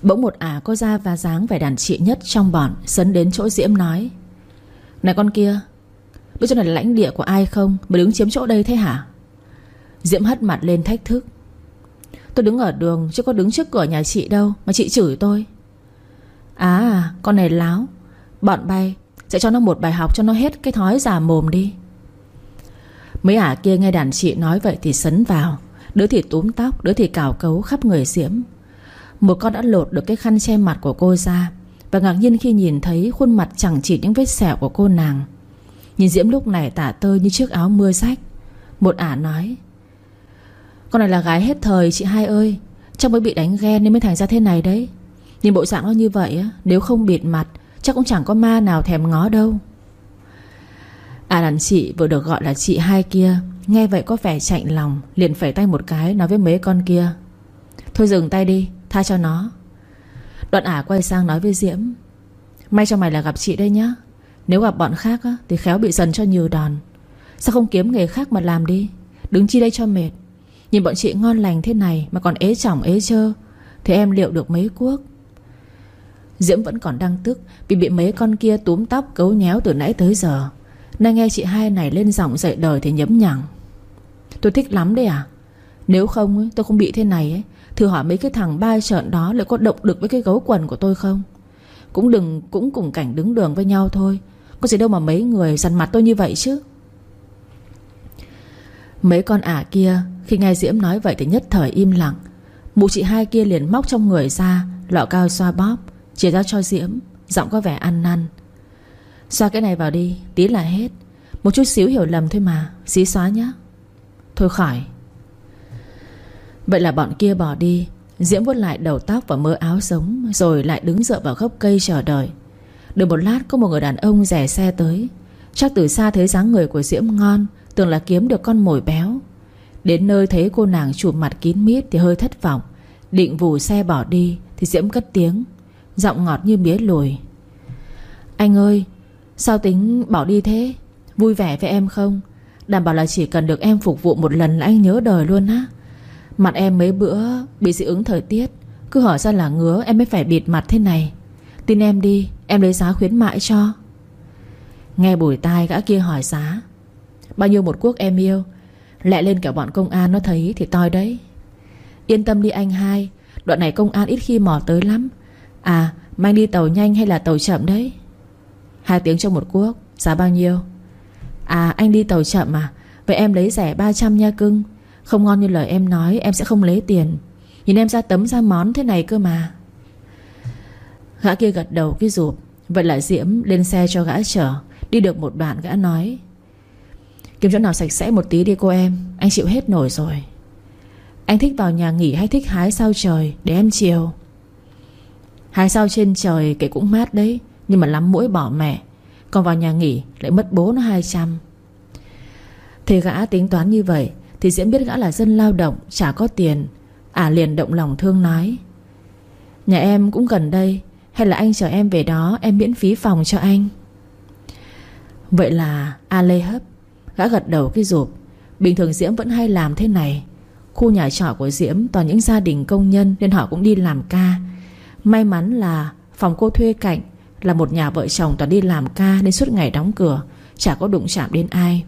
Bỗng một ả có da và dáng vẻ đàn chị nhất trong bọn sấn đến chỗ Diễm nói: "Này con kia, biết chỗ này là lãnh địa của ai không mà đứng chiếm chỗ đây thế hả?" Diễm hất mặt lên thách thức: "Tôi đứng ở đường chứ có đứng trước cửa nhà chị đâu mà chị chửi tôi." "À, con này láo. Bọn bay sẽ cho nó một bài học cho nó hết cái thói già mồm đi." Mấy ả kia nghe đàn chị nói vậy thì sấn vào. Đứa thì túm tóc, đứa thì cào cấu khắp người Diễm. Một con đã lột được cái khăn che mặt của cô ra, và ngạc nhiên khi nhìn thấy khuôn mặt chẳng chỉ những vết sẹo của cô nàng. Nhìn Diễm lúc này tả tơi như chiếc áo mưa rách. Một ả nói: "Con này là gái hết thời chị hai ơi. Chắc mới bị đánh ghen nên mới thành ra thế này đấy. Nhìn bộ dạng nó như vậy á, nếu không bịt mặt chắc cũng chẳng có ma nào thèm ngó đâu." À đàn chị vừa được gọi là chị hai kia nghe vậy có vẻ chạnh lòng, liền phẩy tay một cái nói với mấy con kia: "Thôi dừng tay đi, tha cho nó." Đoạn ả quay sang nói với Diễm: "May cho mày là gặp chị đây nhá. Nếu gặp bọn khác á, thì khéo bị dần cho nhiều đòn. Sao không kiếm nghề khác mà làm đi, đứng chi đây cho mệt. Nhìn bọn chị ngon lành thế này mà còn ế chỏng ế chơ thì em liệu được mấy cuốc." Diễm vẫn còn đang tức vì bị mấy con kia túm tóc cấu nhéo từ nãy tới giờ. Nay nghe chị hai này lên giọng dạy đời thì nhấm nhằng: "Tôi thích lắm đấy à? Nếu không ấy, tôi không bị thế này ấy. Thử hỏi mấy cái thằng ba trợn đó liệu có động được với cái gấu quần của tôi không? Cũng đừng cũng cùng cảnh đứng đường với nhau thôi, có gì đâu mà mấy người dằn mặt tôi như vậy chứ." Mấy con ả kia khi nghe Diễm nói vậy thì nhất thời im lặng. Mụ chị hai kia liền móc trong người ra lọ cao xoa bóp, chia ra cho Diễm, giọng có vẻ ăn năn: "Xoa cái này vào đi, tí là hết. Một chút xíu hiểu lầm thôi mà, xí xóa nhá." "Thôi khỏi." Vậy là bọn kia bỏ đi. Diễm vuốt lại đầu tóc và mớ áo sống, rồi lại đứng dựa vào gốc cây chờ đợi. Được một lát có một người đàn ông rẻ xe tới. Chắc từ xa thấy dáng người của Diễm ngon, tưởng là kiếm được con mồi béo. Đến nơi thấy cô nàng chụp mặt kín mít thì hơi thất vọng. Định vù xe bỏ đi thì Diễm cất tiếng, giọng ngọt như mía lùi: "Anh ơi, sao tính bỏ đi thế? Vui vẻ với em không? Đảm bảo là chỉ cần được em phục vụ một lần là anh nhớ đời luôn á. Mặt em mấy bữa bị dị ứng thời tiết, cứ hỏi ra là ngứa em mới phải bịt mặt thế này. Tin em đi, em lấy giá khuyến mãi cho." Nghe bùi tai gã kia hỏi giá: "Bao nhiêu một cuốc em yêu? Lẹ lên kẻo bọn công an nó thấy thì toi đấy." "Yên tâm đi anh hai, đoạn này công an ít khi mò tới lắm. À mà anh đi tàu nhanh hay là tàu chậm đấy?" "Hai tiếng cho một cuốc, giá bao nhiêu?" "À anh đi tàu chậm à? Vậy em lấy rẻ ba trăm nha cưng. Không ngon như lời em nói em sẽ không lấy tiền. Nhìn em ra tấm ra món thế này cơ mà." Gã kia gật đầu cái rụp. Vậy là Diễm lên xe cho gã chở. Đi được một đoạn gã nói: "Kiếm chỗ nào sạch sẽ một tí đi cô em, anh chịu hết nổi rồi." "Anh thích vào nhà nghỉ hay thích hái sao trời để em chiều?" "Hái sao trên trời kể cũng mát đấy, nhưng mà lắm muỗi bỏ mẹ. Còn vào nhà nghỉ lại mất bố nó hai trăm." Thế gã tính toán như vậy thì Diễm biết gã là dân lao động, chả có tiền. Ả liền động lòng thương nói: "Nhà em cũng gần đây, hay là anh chở em về đó, em miễn phí phòng cho anh." Vậy là A lê hấp. Gã gật đầu cái rụp. Bình thường Diễm vẫn hay làm thế này. Khu nhà trọ của Diễm toàn những gia đình công nhân nên họ cũng đi làm ca. May mắn là phòng cô thuê cạnh là một nhà vợ chồng toàn đi làm ca, nên suốt ngày đóng cửa, chả có đụng chạm đến ai.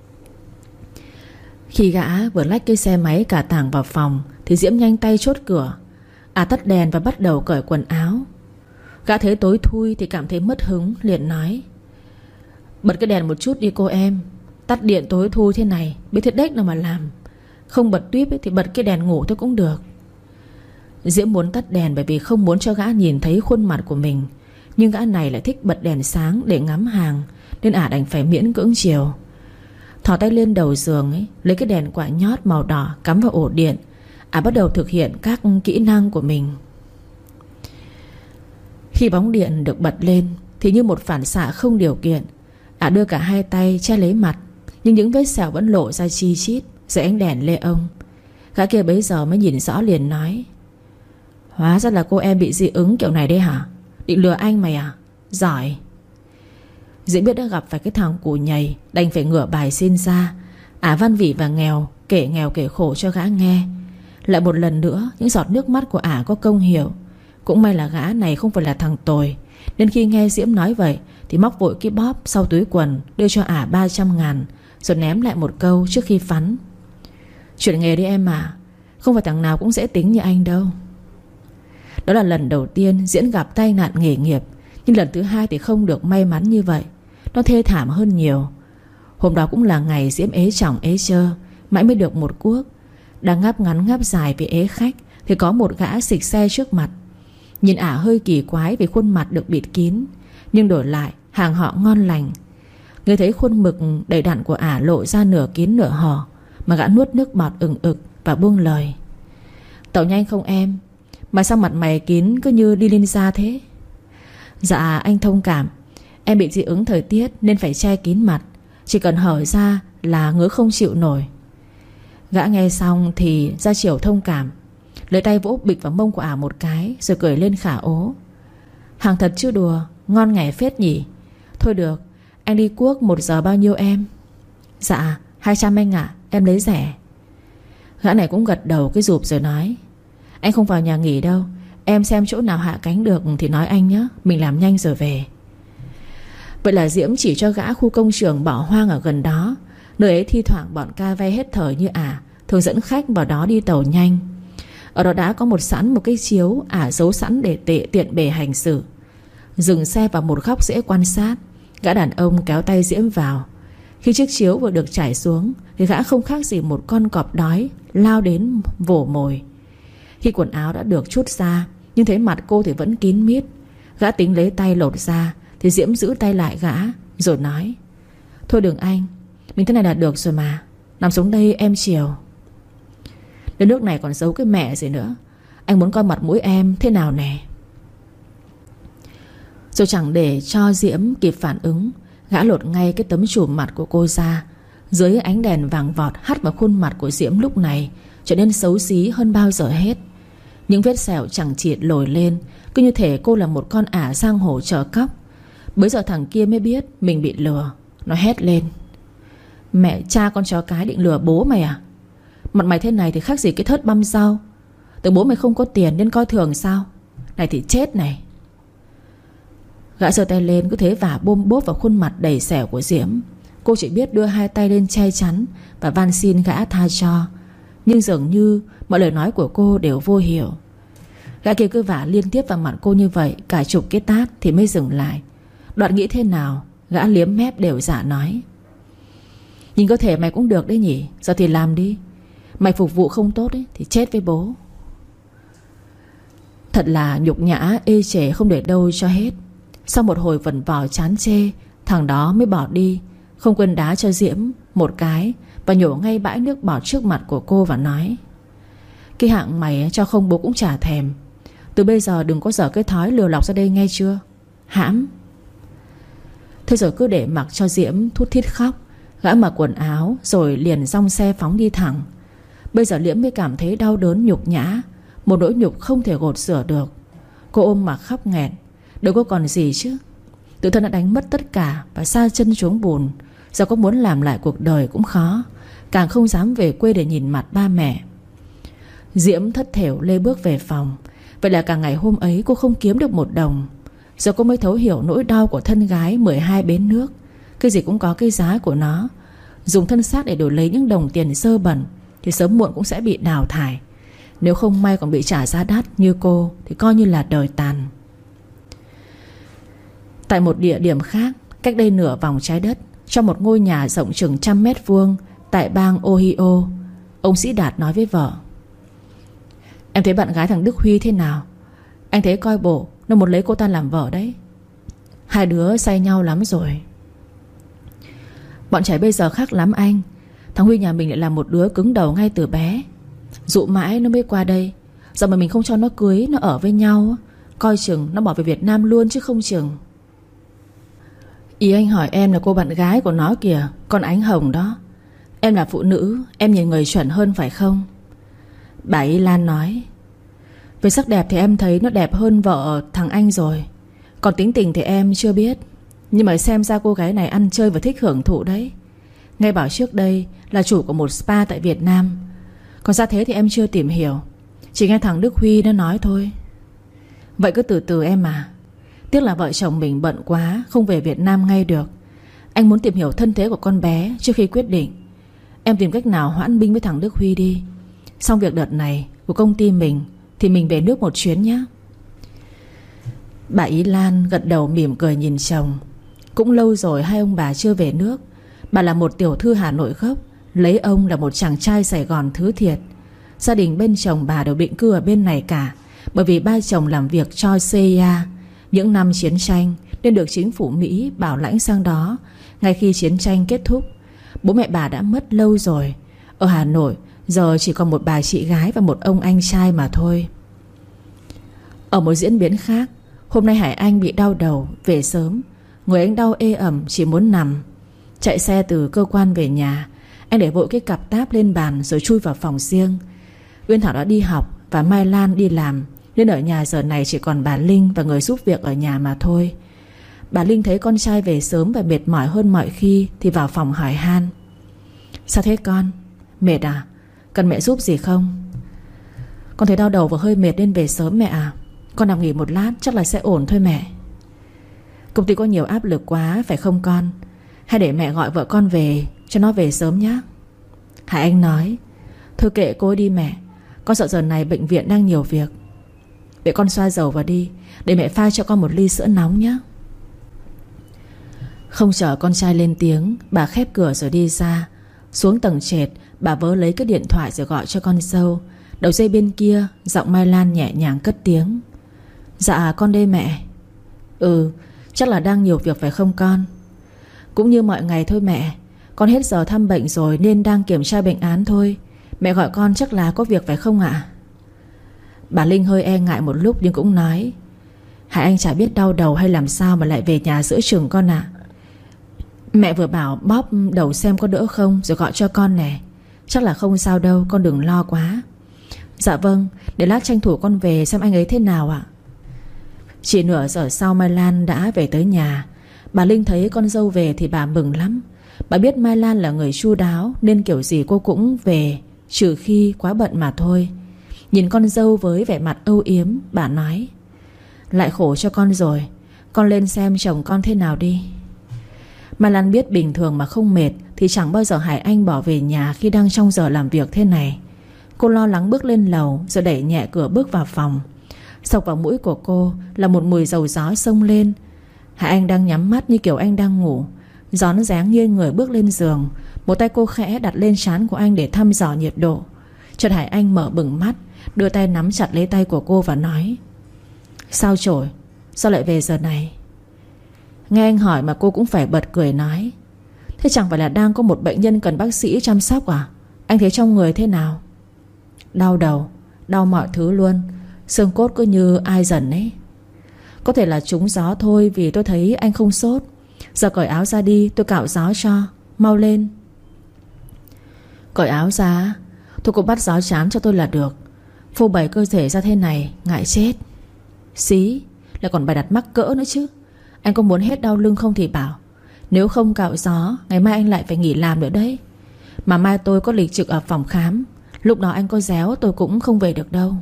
Khi gã vừa lách cái xe máy cả tàng vào phòng thì Diễm nhanh tay chốt cửa. À tắt đèn và bắt đầu cởi quần áo. Gã thấy tối thui thì cảm thấy mất hứng, liền nói: "Bật cái đèn một chút đi cô em. Tắt điện tối thui thế này biết thế đếch nào mà làm. Không bật tuyếp thì bật cái đèn ngủ thôi cũng được." Diễm muốn tắt đèn bởi vì không muốn cho gã nhìn thấy khuôn mặt của mình. Nhưng gã này lại thích bật đèn sáng để ngắm hàng, nên ả đành phải miễn cưỡng chiều. Thò tay lên đầu giường ấy, lấy cái đèn quả nhót màu đỏ cắm vào ổ điện. Ả bắt đầu thực hiện các kỹ năng của mình. Khi bóng điện được bật lên thì như một phản xạ không điều kiện, ả đưa cả hai tay che lấy mặt, nhưng những vết sẹo vẫn lộ ra chi chít dưới ánh đèn lê ông. Gã kia bấy giờ mới nhìn rõ liền nói: "Hóa ra là cô em bị dị ứng kiểu này đấy hả? Định lừa anh mày à? Giỏi." Diễm biết đã gặp phải cái thằng củ nhầy, đành phải ngửa bài xin ra. Ả văn vỉ và nghèo, kể nghèo kể khổ cho gã nghe. Lại một lần nữa những giọt nước mắt của ả có công hiệu. Cũng may là gã này không phải là thằng tồi, nên khi nghe Diễm nói vậy thì móc vội cái bóp sau túi quần, đưa cho ả ba trăm ngàn, rồi ném lại một câu trước khi phắn: "Chuyển nghề đi em à, không phải thằng nào cũng dễ tính như anh đâu." Đó là lần đầu tiên Diễn gặp tai nạn nghề nghiệp, nhưng lần thứ hai thì không được may mắn như vậy. Nó thê thảm hơn nhiều. Hôm đó cũng là ngày Diễm ế chồng ế chơ, mãi mới được một cuốc. Đang ngáp ngắn ngáp dài vì ế khách thì có một gã xịch xe trước mặt. Nhìn ả hơi kỳ quái vì khuôn mặt được bịt kín, nhưng đổi lại hàng họ ngon lành. Nghe thấy khuôn mực đầy đặn của ả lộ ra nửa kín nửa hở, mà gã nuốt nước bọt ừng ực và buông lời: "Tàu nhanh không em? Mà sao mặt mày kín cứ như đi ninja thế?" "Dạ anh thông cảm, em bị dị ứng thời tiết nên phải che kín mặt, chỉ cần hở ra là ngứa không chịu nổi." Gã nghe xong thì ra chiều thông cảm, lấy tay vỗ bịch vào mông của ả một cái, rồi cười lên khả ố: "Hàng thật chứ đùa, ngon nghẻ phết nhỉ. Thôi được, anh đi cuốc một giờ bao nhiêu em?" "Dạ hai trăm anh ạ, em lấy rẻ." Gã này cũng gật đầu cái rụp rồi nói: "Anh không vào nhà nghỉ đâu, em xem chỗ nào hạ cánh được thì nói anh nhé, mình làm nhanh rồi về." Vậy là Diễm chỉ cho gã khu công trường bỏ hoang ở gần đó. Nơi ấy thi thoảng bọn ca ve hết thời như ả thường dẫn khách vào đó đi tàu nhanh. Ở đó đã có một sẵn một cái chiếu ả giấu sẵn để tệ tiện bề hành xử. Dừng xe vào một góc dễ quan sát, gã đàn ông kéo tay Diễm vào. Khi chiếc chiếu vừa được trải xuống thì gã không khác gì một con cọp đói lao đến vồ mồi. Khi quần áo đã được trút ra, nhưng thấy mặt cô thì vẫn kín mít, gã tính lấy tay lột ra thì Diễm giữ tay lại gã, rồi nói: "Thôi đừng anh, mình thế này là được rồi mà. Nằm xuống đây em chiều." Đến nước này còn giấu cái mẹ gì nữa. Anh muốn coi mặt mũi em thế nào nè. Rồi chẳng để cho Diễm kịp phản ứng, gã lột ngay cái tấm chùm mặt của cô ra. Dưới ánh đèn vàng vọt hắt vào khuôn mặt của Diễm lúc này trở nên xấu xí hơn bao giờ hết. Những vết sẹo chẳng chịt lồi lên, cứ như thể cô là một con ả giang hồ chở cóc. Bấy giờ thằng kia mới biết mình bị lừa. Nó hét lên: "Mẹ cha con chó cái định lừa bố mày à? Mặt mày thế này thì khác gì cái thớt băm rau. Tưởng bố mày không có tiền nên coi thường sao? Này thì chết này." Gã giơ tay lên cứ thế vả bôm bốp vào khuôn mặt đầy sẹo của Diễm. Cô chỉ biết đưa hai tay lên che chắn và van xin gã tha cho. Nhưng dường như mọi lời nói của cô đều vô hiệu. Gã kia cứ vả liên tiếp vào mặt cô như vậy cả chục cái tát thì mới dừng lại. Đoạn nghĩ thế nào, gã liếm mép đều dạ nói: "Nhìn có thể mày cũng được đấy nhỉ, giờ thì làm đi. Mày phục vụ không tốt ấy, thì chết với bố." Thật là nhục nhã ê chề không để đâu cho hết. Sau một hồi vẩn vò chán chê, thằng đó mới bỏ đi, không quên đá cho Diễm một cái và nhổ ngay bãi nước bọt trước mặt của cô và nói: "Cái hạng mày cho không bố cũng chả thèm. Từ bây giờ đừng có dở cái thói lừa lọc ra đây nghe chưa? Hãm." Thế rồi cứ để mặc cho Diễm thút thít khóc, gã mặc quần áo rồi liền dong xe phóng đi thẳng. Bây giờ Liễm mới cảm thấy đau đớn nhục nhã, một nỗi nhục không thể gột rửa được. Cô ôm mà khóc nghẹn. Đâu có còn gì chứ. Tự thân đã đánh mất tất cả và sa chân xuống bùn. Giờ có muốn làm lại cuộc đời cũng khó, càng không dám về quê để nhìn mặt ba mẹ. Diễm thất thểu lê bước về phòng. Vậy là cả ngày hôm ấy cô không kiếm được một đồng. Giờ cô mới thấu hiểu nỗi đau của thân gái mười hai bến nước. Cái gì cũng có cái giá của nó. Dùng thân xác để đổi lấy những đồng tiền dơ bẩn thì sớm muộn cũng sẽ bị đào thải. Nếu không may còn bị trả giá đắt như cô thì coi như là đời tàn. Tại một địa điểm khác, cách đây nửa vòng trái đất, trong một ngôi nhà rộng chừng trăm mét vuông tại bang Ohio, ông Sĩ Đạt nói với vợ: "Em thấy bạn gái thằng Đức Huy thế nào? Anh thấy coi bộ nó muốn lấy cô ta làm vợ đấy. Hai đứa say nhau lắm rồi." "Bọn trẻ bây giờ khác lắm anh. Thằng Huy nhà mình lại là một đứa cứng đầu ngay từ bé. Dụ mãi nó mới qua đây. Giờ mà mình không cho nó cưới, nó ở với nhau, coi chừng nó bỏ về Việt Nam luôn chứ không chừng." "Ý anh hỏi em là cô bạn gái của nó kìa, con Ánh Hồng đó. Em là phụ nữ, em nhìn người chuẩn hơn phải không?" Bà Y Lan nói: "Về sắc đẹp thì em thấy nó đẹp hơn vợ thằng anh rồi. Còn tính tình thì em chưa biết. Nhưng mà xem ra cô gái này ăn chơi và thích hưởng thụ đấy. Nghe bảo trước đây là chủ của một spa tại Việt Nam. Còn ra thế thì em chưa tìm hiểu, chỉ nghe thằng Đức Huy nó nói thôi." Vậy cứ từ từ em à. Tiếc là vợ chồng mình bận quá, không về Việt Nam ngay được. Anh muốn tìm hiểu thân thế của con bé trước khi quyết định. Em tìm cách nào hoãn binh với thằng Đức Huy đi. Xong việc đợt này của công ty mình thì mình về nước một chuyến nhé. Bà Ý Lan gật đầu mỉm cười nhìn chồng. Cũng lâu rồi hai ông bà chưa về nước. Bà là một tiểu thư Hà Nội gốc, lấy ông là một chàng trai Sài Gòn thứ thiệt. Gia đình bên chồng bà đều định cư ở bên này cả, bởi vì ba chồng làm việc cho xê i a những năm chiến tranh nên được chính phủ Mỹ bảo lãnh sang đó ngay khi chiến tranh kết thúc. Bố mẹ bà đã mất lâu rồi. Ở Hà Nội giờ chỉ còn một bà chị gái và một ông anh trai mà thôi. Ở một diễn biến khác, hôm nay Hải Anh bị đau đầu, về sớm. Người anh đau ê ẩm chỉ muốn nằm. Chạy xe từ cơ quan về nhà, anh để vội cái cặp táp lên bàn rồi chui vào phòng riêng. Uyên Thảo đã đi học và Mai Lan đi làm, nên ở nhà giờ này chỉ còn bà Linh và người giúp việc ở nhà mà thôi. Bà Linh thấy con trai về sớm và mệt mỏi hơn mọi khi thì vào phòng hỏi han. Sao thế con? Mệt à? Cần mẹ giúp gì không? Con thấy đau đầu và hơi mệt nên về sớm mẹ à. Con nằm nghỉ một lát chắc là sẽ ổn thôi mẹ. Công ty có nhiều áp lực quá phải không con? Hay để mẹ gọi vợ con về cho nó về sớm nhé. Hải Anh nói. Thôi kệ cô đi mẹ. Con sợ giờ này bệnh viện đang nhiều việc. Để con xoa dầu vào đi, để mẹ pha cho con một ly sữa nóng nhé. Không chờ con trai lên tiếng, bà khép cửa rồi đi ra. Xuống tầng trệt, bà vớ lấy cái điện thoại rồi gọi cho con dâu. Đầu dây bên kia, giọng Mai Lan nhẹ nhàng cất tiếng. Dạ con đây mẹ. Ừ, chắc là đang nhiều việc phải không con? Cũng như mọi ngày thôi mẹ. Con hết giờ thăm bệnh rồi nên đang kiểm tra bệnh án thôi. Mẹ gọi con chắc là có việc phải không ạ? Bà Linh hơi e ngại một lúc nhưng cũng nói. Hải Anh chả biết đau đầu hay làm sao mà lại về nhà giữa chừng con ạ. Mẹ vừa bảo bóp đầu xem có đỡ không rồi gọi cho con nè. Chắc là không sao đâu, con đừng lo quá. Dạ vâng, để lát tranh thủ con về xem anh ấy thế nào ạ. Chỉ nửa giờ sau Mai Lan đã về tới nhà. Bà Linh thấy con dâu về thì bà mừng lắm. Bà biết Mai Lan là người chu đáo nên kiểu gì cô cũng về, trừ khi quá bận mà thôi. Nhìn con dâu với vẻ mặt âu yếm, bà nói. Lại khổ cho con rồi. Con lên xem chồng con thế nào đi. Mai Lan biết bình thường mà không mệt thì chẳng bao giờ Hải Anh bỏ về nhà khi đang trong giờ làm việc thế này. Cô lo lắng bước lên lầu rồi đẩy nhẹ cửa bước vào phòng. Xộc vào mũi của cô là một mùi dầu gió xông lên. Hải Anh đang nhắm mắt như kiểu anh đang ngủ. Rón rén nghiêng người bước lên giường. Một tay cô khẽ đặt lên trán của anh để thăm dò nhiệt độ. Chợt Hải Anh mở bừng mắt, đưa tay nắm chặt lấy tay của cô và nói. Sao chổi? Sao lại về giờ này? Nghe anh hỏi mà cô cũng phải bật cười nói. Thế chẳng phải là đang có một bệnh nhân cần bác sĩ chăm sóc à? Anh thấy trong người thế nào? Đau đầu, đau mọi thứ luôn. Xương cốt cứ như ai dần ấy. Có thể là trúng gió thôi, vì tôi thấy anh không sốt. Giờ cởi áo ra đi, tôi cạo gió cho. Mau lên. Cởi áo ra? Thôi cô bắt gió chán cho tôi là được. Phô bày cơ thể ra thế này ngại chết. Xí, lại còn bày đặt mắc cỡ nữa chứ. Anh có muốn hết đau lưng không thì bảo. Nếu không cạo gió, ngày mai anh lại phải nghỉ làm nữa đấy. Mà mai tôi có lịch trực ở phòng khám. Lúc đó anh có réo tôi cũng không về được đâu.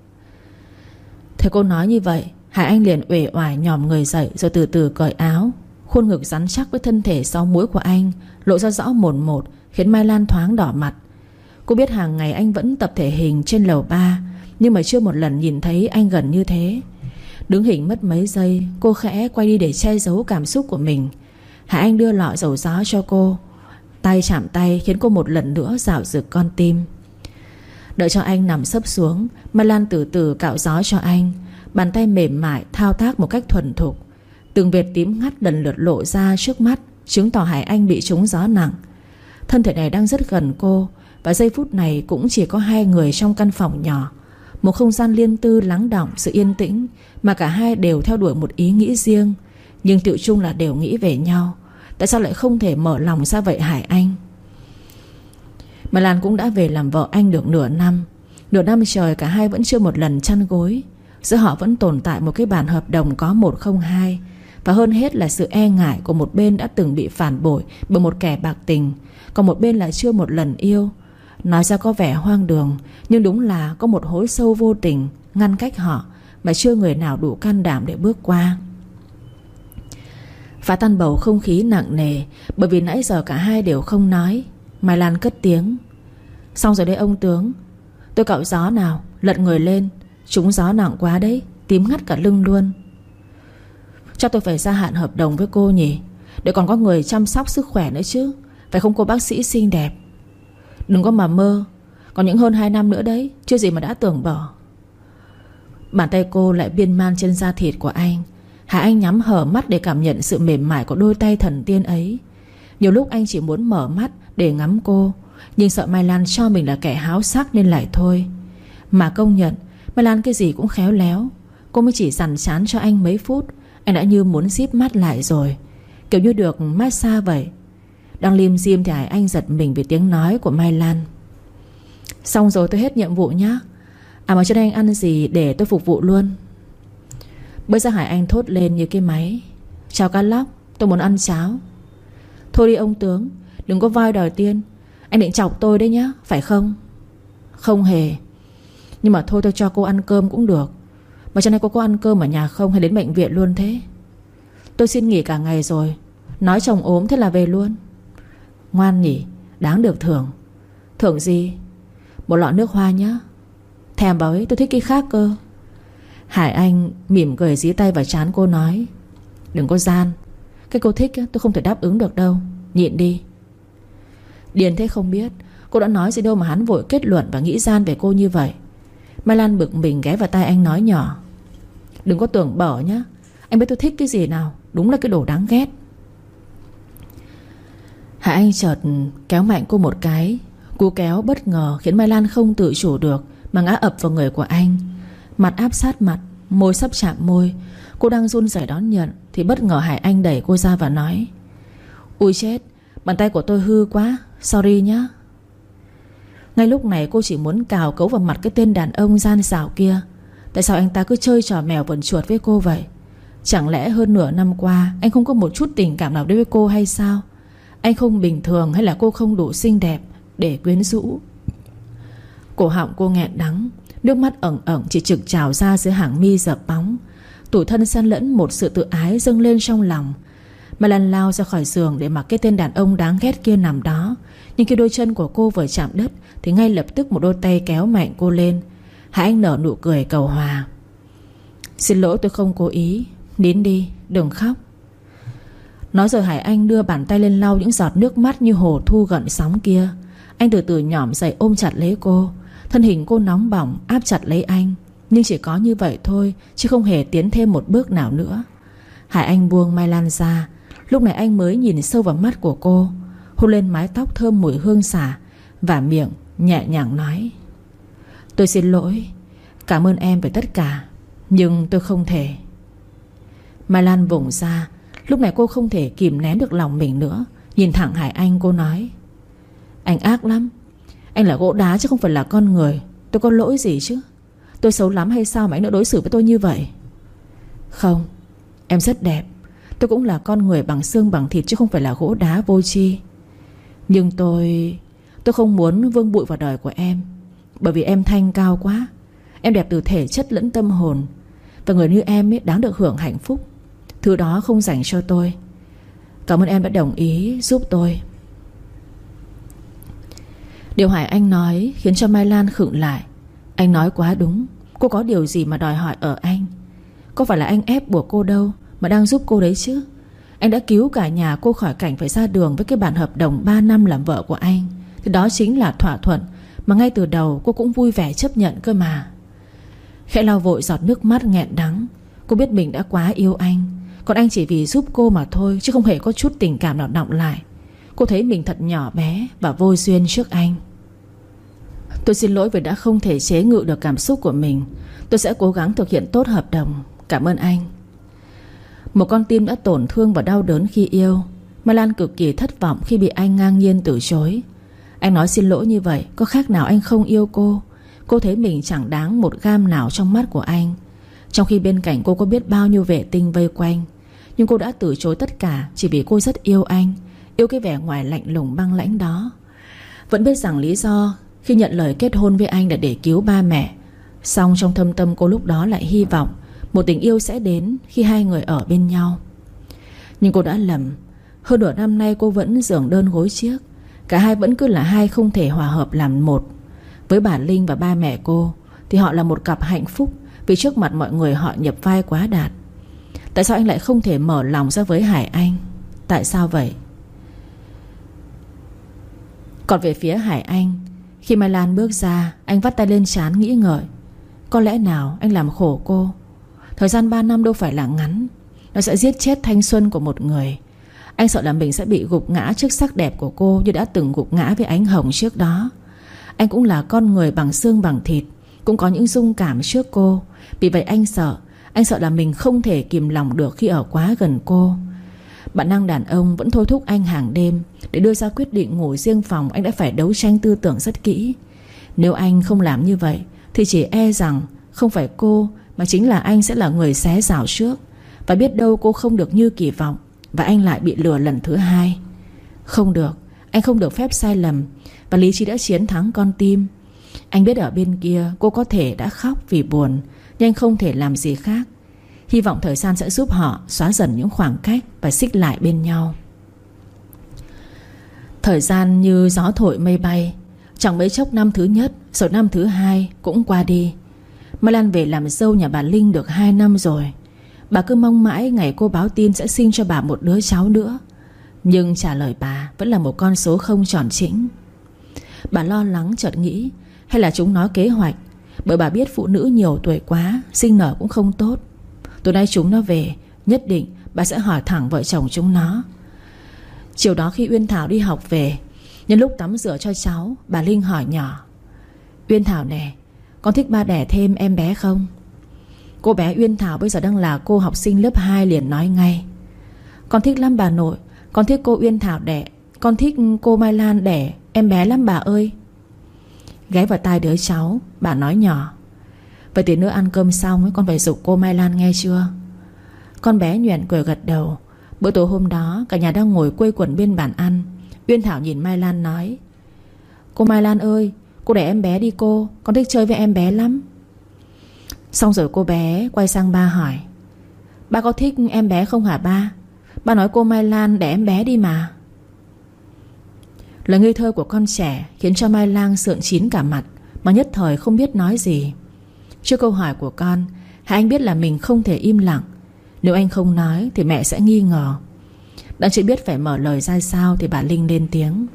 Thế cô nói như vậy, Hải Anh liền uể oải nhòm người dậy rồi từ từ cởi áo. Khuôn ngực rắn chắc với thân thể sau múi của anh lộ ra rõ mồn một, khiến Mai Lan thoáng đỏ mặt. Cô biết hàng ngày anh vẫn tập thể hình trên lầu ba, nhưng mà chưa một lần nhìn thấy anh gần như thế. Đứng hình mất mấy giây, cô khẽ quay đi để che giấu cảm xúc của mình. Hải Anh đưa lọ dầu gió cho cô. Tay chạm tay khiến cô một lần nữa dạo rực con tim. Đợi cho anh nằm sấp xuống, Mai Lan từ từ cạo gió cho anh. Bàn tay mềm mại thao tác một cách thuần thục. Từng vệt tím ngắt lần lượt lộ ra trước mắt, chứng tỏ Hải Anh bị trúng gió nặng. Thân thể này đang rất gần cô, và giây phút này cũng chỉ có hai người trong căn phòng nhỏ. Một không gian riêng tư lắng đọng sự yên tĩnh, mà cả hai đều theo đuổi một ý nghĩ riêng, nhưng tự chung là đều nghĩ về nhau. Tại sao lại không thể mở lòng ra vậy Hải Anh? Mai Lan cũng đã về làm vợ anh được nửa năm. Nửa năm trời cả hai vẫn chưa một lần chăn gối. Giữa họ vẫn tồn tại một cái bản hợp đồng có một không hai. Và hơn hết là sự e ngại của một bên đã từng bị phản bội bởi một kẻ bạc tình, còn một bên là chưa một lần yêu. Nói ra có vẻ hoang đường, nhưng đúng là có một hối sâu vô tình ngăn cách họ, mà chưa người nào đủ can đảm để bước qua. Phá tan bầu không khí nặng nề, bởi vì nãy giờ cả hai đều không nói. Mai Lan cất tiếng: Xong rồi đấy ông tướng. Tôi cạo gió nào, lật người lên. Trúng gió nặng quá đấy, tím ngắt cả lưng luôn. Chắc tôi phải gia hạn hợp đồng với cô nhỉ, để còn có người chăm sóc sức khỏe nữa chứ, phải không cô bác sĩ xinh đẹp? Đừng có mà mơ, còn những hơn hai năm nữa đấy, chưa gì mà đã tưởng bỏ. Bàn tay cô lại biên man trên da thịt của anh. Hà Anh nhắm hở mắt để cảm nhận sự mềm mại của đôi tay thần tiên ấy. Nhiều lúc anh chỉ muốn mở mắt để ngắm cô, nhưng sợ Mai Lan cho mình là kẻ háo sắc nên lại thôi. Mà công nhận Mai Lan cái gì cũng khéo léo. Cô mới chỉ dằn chán cho anh mấy phút, anh đã như muốn díp mắt lại rồi, kiểu như được massage vậy. Đang lim dim thì Hải Anh giật mình vì tiếng nói của Mai Lan: Xong rồi, tôi hết nhiệm vụ nhá. À mà cho anh ăn gì để tôi phục vụ luôn. Bây giờ Hải Anh thốt lên như cái máy: Chào cá lóc, tôi muốn ăn cháo. Thôi đi ông tướng, đừng có voi đòi tiên. Anh định chọc tôi đấy nhá, phải không? Không hề. Nhưng mà thôi tôi cho cô ăn cơm cũng được. Mà cho nên cô có ăn cơm ở nhà không hay đến bệnh viện luôn thế? Tôi xin nghỉ cả ngày rồi. Nói chồng ốm thế là về luôn. Ngoan nhỉ, đáng được thưởng. Thưởng gì? Một lọ nước hoa nhá. Thèm bảo ấy, tôi thích cái khác cơ. Hải Anh mỉm cười dí tay vào trán cô nói: Đừng có gian. Cái cô thích tôi không thể đáp ứng được đâu. Nhịn đi. Điền thế không biết cô đã nói gì đâu mà hắn vội kết luận và nghĩ gian về cô như vậy. Mai Lan bực mình ghé vào tai anh nói nhỏ: Đừng có tưởng bở nhá. Anh biết tôi thích cái gì nào. Đúng là cái đồ đáng ghét. Hải Anh chợt kéo mạnh cô một cái. Cú kéo bất ngờ khiến Mai Lan không tự chủ được mà ngã ập vào người của anh. Mặt áp sát mặt, môi sắp chạm môi. Cô đang run rẩy đón nhận thì bất ngờ Hải Anh đẩy cô ra và nói: Ui chết, bàn tay của tôi hư quá, sorry nhá. Ngay lúc này cô chỉ muốn cào cấu vào mặt cái tên đàn ông gian xảo kia. Tại sao anh ta cứ chơi trò mèo vần chuột với cô vậy? Chẳng lẽ hơn nửa năm qua anh không có một chút tình cảm nào đối với cô hay sao? Anh không bình thường hay là cô không đủ xinh đẹp để quyến rũ? Cổ họng cô nghẹn đắng, nước mắt ẩn ẩn chỉ trực trào ra dưới hàng mi dập bóng. Tủi thân xen lẫn một sự tự ái dâng lên trong lòng. Mai Lan lao ra khỏi giường để mặc cái tên đàn ông đáng ghét kia nằm đó. Nhưng khi đôi chân của cô vừa chạm đất thì ngay lập tức một đôi tay kéo mạnh cô lên. Hải Anh nở nụ cười cầu hòa: Xin lỗi, tôi không cố ý. Nín đi, đừng khóc. Nói rồi Hải Anh đưa bàn tay lên lau những giọt nước mắt như hồ thu gợn sóng kia. Anh từ từ nhỏm dậy ôm chặt lấy cô. Thân hình cô nóng bỏng áp chặt lấy anh. Nhưng chỉ có như vậy thôi, chứ không hề tiến thêm một bước nào nữa. Hải Anh buông Mai Lan ra. Lúc này anh mới nhìn sâu vào mắt của cô, hôn lên mái tóc thơm mùi hương xả, và miệng nhẹ nhàng nói: Tôi xin lỗi. Cảm ơn em về tất cả, nhưng tôi không thể. Mai Lan vùng ra. Lúc này cô không thể kìm nén được lòng mình nữa. Nhìn thẳng Hải Anh cô nói: Anh ác lắm. Anh là gỗ đá chứ không phải là con người. Tôi có lỗi gì chứ? Tôi xấu lắm hay sao mà anh đã đối xử với tôi như vậy? Không, em rất đẹp. Tôi cũng là con người bằng xương bằng thịt chứ không phải là gỗ đá vô tri. Nhưng tôi Tôi không muốn vương bụi vào đời của em. Bởi vì em thanh cao quá. Em đẹp từ thể chất lẫn tâm hồn. Và người như em ấy đáng được hưởng hạnh phúc. Thứ đó không dành cho tôi. Cảm ơn em đã đồng ý giúp tôi. Điều Hải Anh nói khiến cho Mai Lan khựng lại. Anh nói quá đúng. Cô có điều gì mà đòi hỏi ở anh? Có phải là anh ép buộc cô đâu, mà đang giúp cô đấy chứ. Anh đã cứu cả nhà cô khỏi cảnh phải ra đường với cái bản hợp đồng ba năm làm vợ của anh. Thì đó chính là thỏa thuận mà ngay từ đầu cô cũng vui vẻ chấp nhận cơ mà. Khẽ lau vội giọt nước mắt nghẹn đắng. Cô biết mình đã quá yêu anh, còn anh chỉ vì giúp cô mà thôi, chứ không hề có chút tình cảm nào đọng lại. Cô thấy mình thật nhỏ bé và vô duyên trước anh. Tôi xin lỗi vì đã không thể chế ngự được cảm xúc của mình. Tôi sẽ cố gắng thực hiện tốt hợp đồng. Cảm ơn anh. Một con tim đã tổn thương và đau đớn khi yêu. Mai Lan cực kỳ thất vọng khi bị anh ngang nhiên từ chối. Anh nói xin lỗi như vậy có khác nào anh không yêu cô. Cô thấy mình chẳng đáng một gam nào trong mắt của anh. Trong khi bên cạnh cô có biết bao nhiêu vệ tinh vây quanh. Nhưng cô đã từ chối tất cả chỉ vì cô rất yêu anh. Yêu cái vẻ ngoài lạnh lùng băng lãnh đó. Vẫn biết rằng lý do khi nhận lời kết hôn với anh là để cứu ba mẹ. Song trong thâm tâm cô lúc đó lại hy vọng một tình yêu sẽ đến khi hai người ở bên nhau. Nhưng cô đã lầm. Hơn nửa năm nay cô vẫn giường đơn gối chiếc. Cả hai vẫn cứ là hai không thể hòa hợp làm một. Với bà Linh và ba mẹ cô thì họ là một cặp hạnh phúc, vì trước mặt mọi người họ nhập vai quá đạt. Tại sao anh lại không thể mở lòng ra với Hải Anh? Tại sao vậy? Còn về phía Hải Anh, khi Mai Lan bước ra, anh vắt tay lên trán nghĩ ngợi. Có lẽ nào anh làm khổ cô? Thời gian ba năm đâu phải là ngắn. Nó sẽ giết chết thanh xuân của một người. Anh sợ là mình sẽ bị gục ngã trước sắc đẹp của cô, như đã từng gục ngã với Ánh Hồng trước đó. Anh cũng là con người bằng xương bằng thịt, cũng có những rung cảm trước cô. Vì vậy anh sợ Anh sợ là mình không thể kìm lòng được khi ở quá gần cô. Bản năng đàn ông vẫn thôi thúc anh hàng đêm. Để đưa ra quyết định ngủ riêng phòng, anh đã phải đấu tranh tư tưởng rất kỹ. Nếu anh không làm như vậy thì chỉ e rằng không phải cô mà chính là anh sẽ là người xé rào trước. Và biết đâu cô không được như kỳ vọng, và anh lại bị lừa lần thứ hai. Không được, anh không được phép sai lầm. Và lý trí đã chiến thắng con tim. Anh biết ở bên kia cô có thể đã khóc vì buồn, nhưng anh không thể làm gì khác. Hy vọng thời gian sẽ giúp họ xóa dần những khoảng cách và xích lại bên nhau. Thời gian như gió thổi mây bay. Chẳng mấy chốc năm thứ nhất rồi năm thứ hai cũng qua đi. Mai Lan về làm dâu nhà bà Linh được hai năm rồi. Bà cứ mong mãi ngày cô báo tin sẽ sinh cho bà một đứa cháu nữa. Nhưng trả lời bà vẫn là một con số không tròn chỉnh. Bà lo lắng chợt nghĩ hay là chúng nó kế hoạch, bởi bà biết phụ nữ nhiều tuổi quá sinh nở cũng không tốt. Tối nay chúng nó về, nhất định bà sẽ hỏi thẳng vợ chồng chúng nó. Chiều đó khi Uyên Thảo đi học về, nhân lúc tắm rửa cho cháu, bà Linh hỏi nhỏ: Uyên Thảo nè, con thích ba đẻ thêm em bé không? Cô bé Uyên Thảo bây giờ đang là cô học sinh lớp hai liền nói ngay: Con thích lắm bà nội. Con thích cô Uyên Thảo đẻ, con thích cô Mai Lan đẻ em bé lắm bà ơi. Ghé vào tai đứa cháu, bà nói nhỏ: Vậy tí nữa ăn cơm xong con phải giục cô Mai Lan nghe chưa? Con bé nhoẻn cười gật đầu. Bữa tối hôm đó cả nhà đang ngồi quây quần bên bàn ăn. Uyên Thảo nhìn Mai Lan nói: Cô Mai Lan ơi, cô đẻ em bé đi cô, con thích chơi với em bé lắm. Xong rồi cô bé quay sang ba hỏi: Ba có thích em bé không hả ba? Ba nói cô Mai Lan đẻ em bé đi mà. Lời ngây thơ của con trẻ khiến cho Mai Lan sượng chín cả mặt, mà nhất thời không biết nói gì. Trước câu hỏi của con, Hải Anh biết là mình không thể im lặng. Nếu anh không nói thì mẹ sẽ nghi ngờ. Đang chưa biết phải mở lời ra sao thì bà Linh lên tiếng: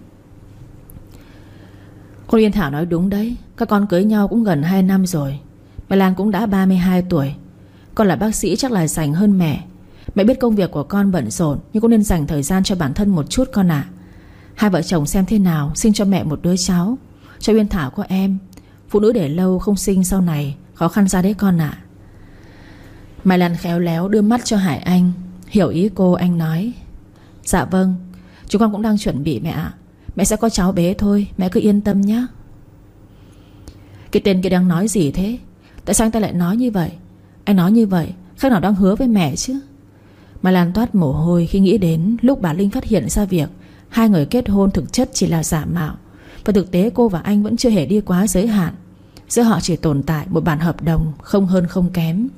Cô Uyên Thảo nói đúng đấy. Các con cưới nhau cũng gần hai năm rồi. Mai Lan cũng đã ba mươi hai tuổi. Con là bác sĩ chắc là rảnh hơn mẹ. Mẹ biết công việc của con bận rộn, nhưng cũng nên dành thời gian cho bản thân một chút con ạ. Hai vợ chồng xem thế nào sinh cho mẹ một đứa cháu, cho Uyên Thảo có em. Phụ nữ để lâu không sinh sau này khó khăn ra đấy con ạ. Mai Lan khéo léo đưa mắt cho Hải Anh. Hiểu ý cô, anh nói: Dạ vâng, chúng con cũng đang chuẩn bị mẹ ạ. Mẹ sẽ có cháu bé thôi, mẹ cứ yên tâm nhé. Cái tên kia đang nói gì thế? Tại sao anh ta lại nói như vậy? Anh nói như vậy khác nào đang hứa với mẹ chứ. Mai Lan toát mồ hôi khi nghĩ đến lúc bà Linh phát hiện ra việc hai người kết hôn thực chất chỉ là giả mạo. Và thực tế cô và anh vẫn chưa hề đi quá giới hạn. Giữa họ chỉ tồn tại một bản hợp đồng, không hơn không kém.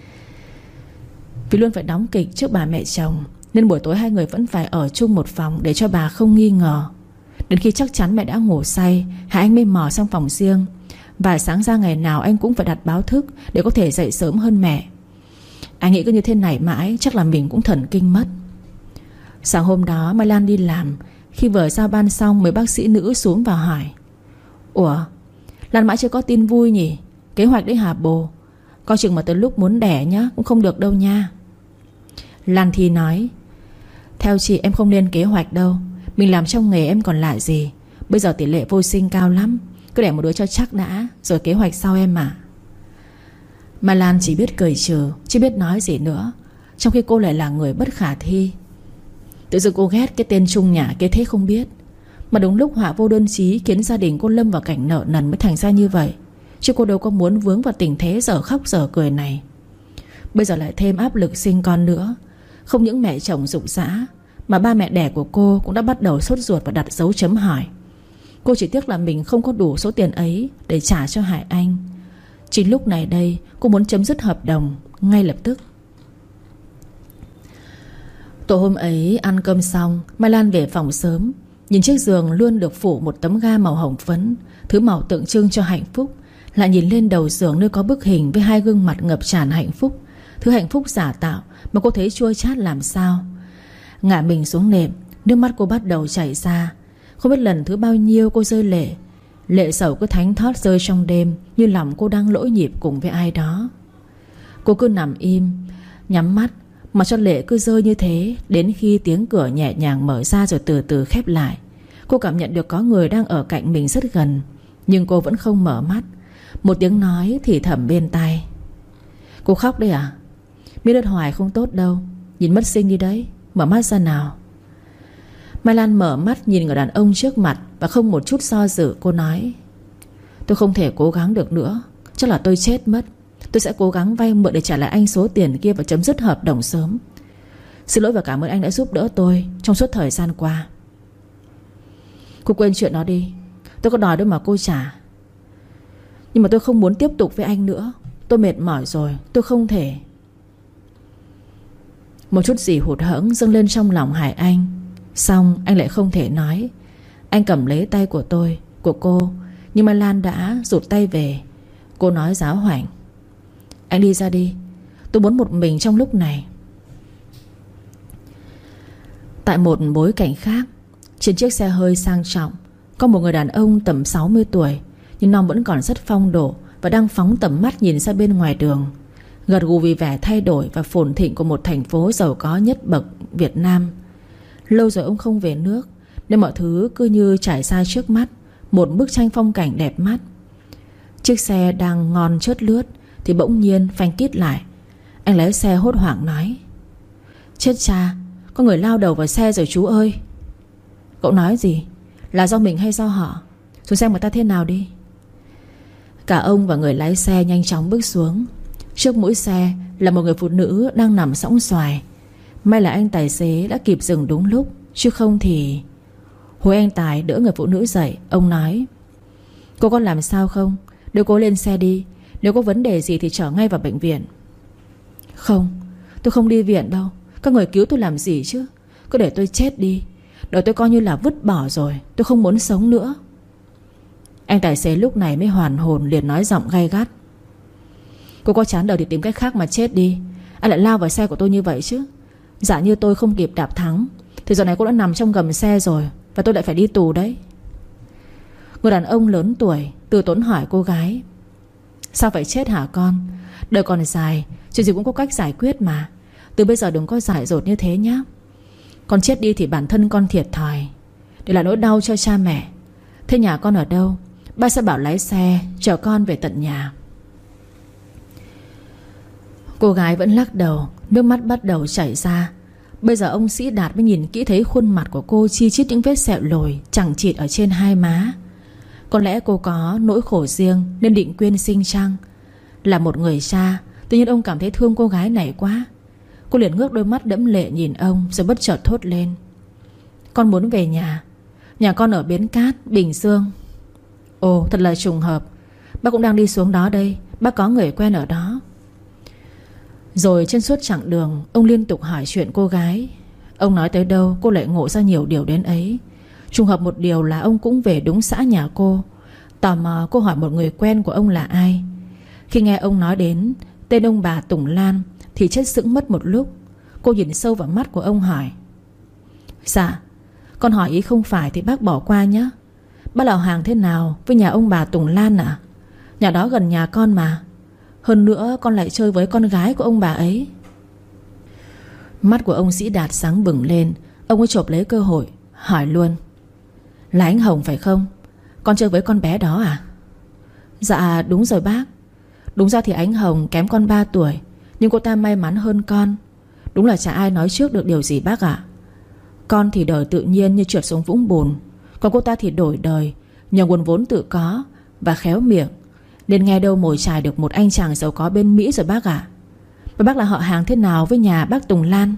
Vì luôn phải đóng kịch trước bà mẹ chồng, nên buổi tối hai người vẫn phải ở chung một phòng để cho bà không nghi ngờ. Đến khi chắc chắn mẹ đã ngủ say, Hải Anh mới mò sang phòng riêng. Và sáng ra ngày nào anh cũng phải đặt báo thức để có thể dậy sớm hơn mẹ. Anh nghĩ cứ như thế này mãi chắc là mình cũng thần kinh mất. Sáng hôm đó Mai Lan đi làm. Khi vừa giao ban xong, mấy bác sĩ nữ xuống và hỏi: Ủa, Lan mãi chưa có tin vui nhỉ? Kế hoạch đấy hả bồ? Coi chừng mà tới lúc muốn đẻ nhá, cũng không được đâu nha. Lan Thi nói: Theo chị em không nên kế hoạch đâu. Mình làm trong nghề em còn lại gì. Bây giờ tỷ lệ vô sinh cao lắm. Cứ đẻ một đứa cho chắc đã, rồi kế hoạch sau em mà. Mai Lan chỉ biết cười trừ, chưa biết nói gì nữa. Trong khi cô lại là người bất khả thi. Tự dưng cô ghét cái tên Trung Nhã kia thế không biết. Mà đúng lúc họa vô đơn chí khiến gia đình cô lâm vào cảnh nợ nần mới thành ra như vậy. Chứ cô đâu có muốn vướng vào tình thế dở khóc dở cười này. Bây giờ lại thêm áp lực sinh con nữa. Không những mẹ chồng rụng rã, mà ba mẹ đẻ của cô cũng đã bắt đầu sốt ruột và đặt dấu chấm hỏi. Cô chỉ tiếc là mình không có đủ số tiền ấy để trả cho Hải Anh. Chính lúc này đây cô muốn chấm dứt hợp đồng ngay lập tức. Tối hôm ấy ăn cơm xong, Mai Lan về phòng sớm. Nhìn chiếc giường luôn được phủ một tấm ga màu hồng phấn, thứ màu tượng trưng cho hạnh phúc. Lại nhìn lên đầu giường nơi có bức hình với hai gương mặt ngập tràn hạnh phúc, thứ hạnh phúc giả tạo mà cô thấy chua chát làm sao. Ngả mình xuống nệm, nước mắt cô bắt đầu chảy ra. Không biết lần thứ bao nhiêu cô rơi lệ. Lệ sầu cứ thánh thót rơi trong đêm, như lòng cô đang lỗi nhịp cùng với ai đó. Cô cứ nằm im, nhắm mắt, mà cho lệ cứ rơi như thế, đến khi tiếng cửa nhẹ nhàng mở ra rồi từ từ khép lại. Cô cảm nhận được có người đang ở cạnh mình rất gần, nhưng cô vẫn không mở mắt. Một tiếng nói thì thầm bên tai: "Cô khóc đấy à? Biết đất hoài không tốt đâu, nhìn mất sinh đi đấy, mở mắt ra nào." Mai Lan mở mắt nhìn người đàn ông trước mặt, và không một chút do dự cô nói: "Tôi không thể cố gắng được nữa, chắc là tôi chết mất. Tôi sẽ cố gắng vay mượn để trả lại anh số tiền kia và chấm dứt hợp đồng sớm. Xin lỗi và cảm ơn anh đã giúp đỡ tôi trong suốt thời gian qua." "Cô quên chuyện đó đi, tôi có đòi đâu mà cô trả. Nhưng mà tôi không muốn tiếp tục với anh nữa. Tôi mệt mỏi rồi, tôi không thể." Một chút gì hụt hẫng dâng lên trong lòng Hải Anh. Xong anh lại không thể nói. Anh cầm lấy tay của tôi, của cô, nhưng Mai Lan đã rụt tay về. Cô nói giáo hoảng: "Anh đi ra đi, tôi muốn một mình trong lúc này." Tại một bối cảnh khác, trên chiếc xe hơi sang trọng, có một người đàn ông tầm sáu mươi tuổi, nhưng nó vẫn còn rất phong độ, và đang phóng tầm mắt nhìn ra bên ngoài đường, gật gù vì vẻ thay đổi và phồn thịnh của một thành phố giàu có nhất bậc Việt Nam. Lâu rồi ông không về nước, nên mọi thứ cứ như trải ra trước mắt, một bức tranh phong cảnh đẹp mắt. Chiếc xe đang ngon chớt lướt thì bỗng nhiên phanh kít lại. Anh lái xe hốt hoảng nói: "Chết cha, có người lao đầu vào xe rồi chú ơi." "Cậu nói gì? Là do mình hay do họ? Xuống xem người ta thế nào đi." Cả ông và người lái xe nhanh chóng bước xuống. Trước mũi xe là một người phụ nữ đang nằm sõng xoài. May là anh tài xế đã kịp dừng đúng lúc, chứ không thì... Hồi anh Tài đỡ người phụ nữ dậy, ông nói: "Cô có làm sao không? Đưa cô lên xe đi, nếu có vấn đề gì thì chở ngay vào bệnh viện." "Không, tôi không đi viện đâu. Các người cứu tôi làm gì chứ? Cứ để tôi chết đi. Đời tôi coi như là vứt bỏ rồi. Tôi không muốn sống nữa." Anh tài xế lúc này mới hoàn hồn, liền nói giọng gay gắt: "Cô có chán đời thì tìm cách khác mà chết đi. Anh lại lao vào xe của tôi như vậy chứ? Giả như tôi không kịp đạp thắng thì giờ này cô đã nằm trong gầm xe rồi, và tôi lại phải đi tù đấy." Người đàn ông lớn tuổi từ tốn hỏi cô gái: "Sao phải chết hả con? Đời còn dài, chuyện gì cũng có cách giải quyết mà. Từ bây giờ đừng có dại dột như thế nhé. Con chết đi thì bản thân con thiệt thòi, để là nỗi đau cho cha mẹ. Thế nhà con ở đâu? Ba sẽ bảo lái xe chở con về tận nhà." Cô gái vẫn lắc đầu, nước mắt bắt đầu chảy ra. Bây giờ ông Sĩ Đạt mới nhìn kỹ thấy khuôn mặt của cô chi chít những vết sẹo lồi chằng chịt ở trên hai má. Có lẽ cô có nỗi khổ riêng nên định quyên sinh chăng. Là một người cha, tự nhiên ông cảm thấy thương cô gái này quá. Cô liền ngước đôi mắt đẫm lệ nhìn ông, rồi bất chợt thốt lên: "Con muốn về nhà. Nhà con ở Bến Cát, Bình Dương." "Ồ, thật là trùng hợp. Bác cũng đang đi xuống đó đây. Bác có người quen ở đó." Rồi trên suốt chặng đường, ông liên tục hỏi chuyện cô gái. Ông nói tới đâu cô lại ngộ ra nhiều điều đến ấy. Trùng hợp một điều là ông cũng về đúng xã nhà cô. Tò mò cô hỏi một người quen của ông là ai. Khi nghe ông nói đến tên ông bà Tùng Lan thì chết sững mất một lúc. Cô nhìn sâu vào mắt của ông hỏi: "Dạ, con hỏi ý không phải thì bác bỏ qua nhé. Bác là hàng thế nào với nhà ông bà Tùng Lan à? Nhà đó gần nhà con mà. Hơn nữa con lại chơi với con gái của ông bà ấy." Mắt của ông Sĩ Đạt sáng bừng lên. Ông ấy chộp lấy cơ hội hỏi luôn: "Là anh Hồng phải không? Con chơi với con bé đó à?" "Dạ đúng rồi bác. Đúng ra thì anh Hồng kém con ba tuổi, nhưng cô ta may mắn hơn con. Đúng là chả ai nói trước được điều gì bác ạ. Con thì đời tự nhiên như trượt xuống vũng bùn, còn cô ta thì đổi đời nhờ nguồn vốn tự có và khéo miệng, nên nghe đâu mồi chài được một anh chàng giàu có bên Mỹ rồi bác ạ. Và bác là họ hàng thế nào với nhà bác Tùng Lan?"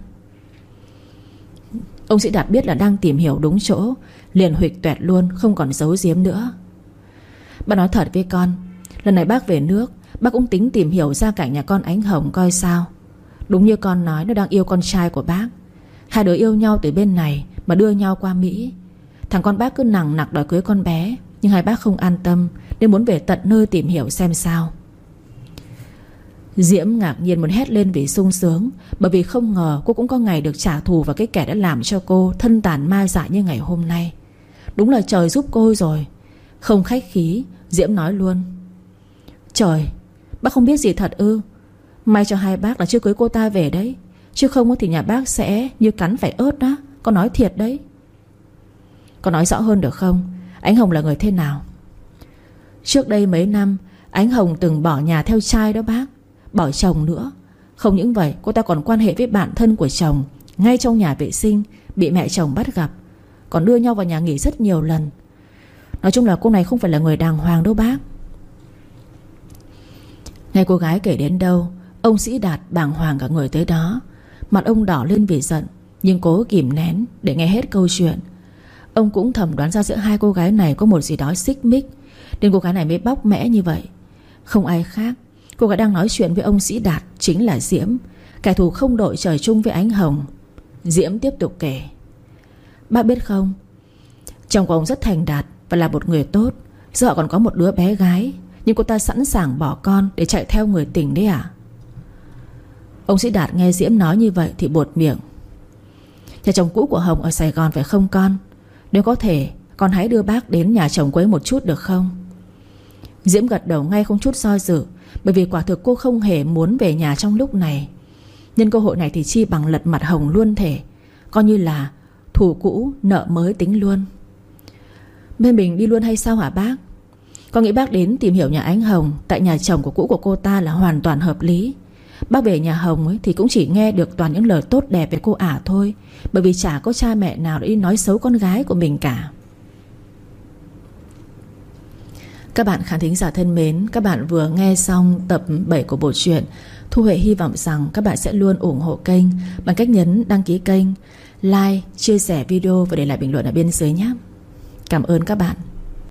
Ông Sĩ Đạt biết là đang tìm hiểu đúng chỗ, liền huỵch toẹt luôn, không còn giấu giếm nữa. "Bác nói thật với con, lần này bác về nước, Bác cũng tính tìm hiểu gia cảnh nhà con Ánh Hồng coi sao. Đúng như con nói, nó đang yêu con trai của bác. Hai đứa yêu nhau từ bên này mà đưa nhau qua Mỹ. Thằng con bác cứ nằng nặc đòi cưới con bé, nhưng hai bác không an tâm nên muốn về tận nơi tìm hiểu xem sao. Diễm ngạc nhiên muốn hét lên vì sung sướng, bởi vì không ngờ cô cũng có ngày được trả thù vào cái kẻ đã làm cho cô thân tàn ma dại như ngày hôm nay. Đúng là trời giúp cô rồi. Không khách khí, Diễm nói luôn: Trời, bác không biết gì thật ư? May cho hai bác là chưa cưới cô ta về đấy, chứ không thì nhà bác sẽ như cắn phải ớt đó. Con nói thiệt đấy. Con nói rõ hơn được không? Ánh Hồng là người thế nào? Trước đây mấy năm Ánh Hồng từng bỏ nhà theo trai đó bác. Bỏ chồng nữa. Không những vậy, cô ta còn quan hệ với bạn thân của chồng ngay trong nhà vệ sinh, bị mẹ chồng bắt gặp. Còn đưa nhau vào nhà nghỉ rất nhiều lần. Nói chung là cô này không phải là người đàng hoàng đâu bác. Nghe cô gái kể đến đâu, ông Sĩ Đạt bàng hoàng cả người tới đó. Mặt ông đỏ lên vì giận, nhưng cố kìm nén để nghe hết câu chuyện. Ông cũng thầm đoán ra giữa hai cô gái này có một gì đó xích mích, nên cô gái này mới bóc mẽ như vậy. Không ai khác, cô gái đang nói chuyện với ông Sĩ Đạt chính là Diễm, kẻ thù không đội trời chung với Ánh Hồng. Diễm tiếp tục kể: Bác biết không, chồng của ông rất thành đạt và là một người tốt. Giờ họ còn có một đứa bé gái, nhưng cô ta sẵn sàng bỏ con để chạy theo người tình đấy à? Ông Sĩ Đạt nghe Diễm nói như vậy thì buột miệng: Nhà chồng cũ của Hồng ở Sài Gòn phải không con? Nếu có thể, con hãy đưa bác đến nhà chồng cô ấy một chút được không? Diễm gật đầu ngay không chút do dự, bởi vì quả thực cô không hề muốn về nhà trong lúc này. Nhân cơ hội này thì chi bằng lật mặt Hồng luôn thể, coi như là thù cũ nợ mới tính luôn. Bên mình đi luôn hay sao hả bác? Con nghĩ bác đến tìm hiểu nhà Ánh Hồng tại nhà chồng của cũ của cô ta là hoàn toàn hợp lý. Bác về nhà Hồng ấy thì cũng chỉ nghe được toàn những lời tốt đẹp về cô ả thôi, bởi vì chả có cha mẹ nào đi nói xấu con gái của mình cả. Các bạn khán thính giả thân mến, các bạn vừa nghe xong tập bảy của bộ truyện. Thu Huệ hy vọng rằng các bạn sẽ luôn ủng hộ kênh bằng cách nhấn đăng ký kênh, like, chia sẻ video và để lại bình luận ở bên dưới nhé. Cảm ơn các bạn.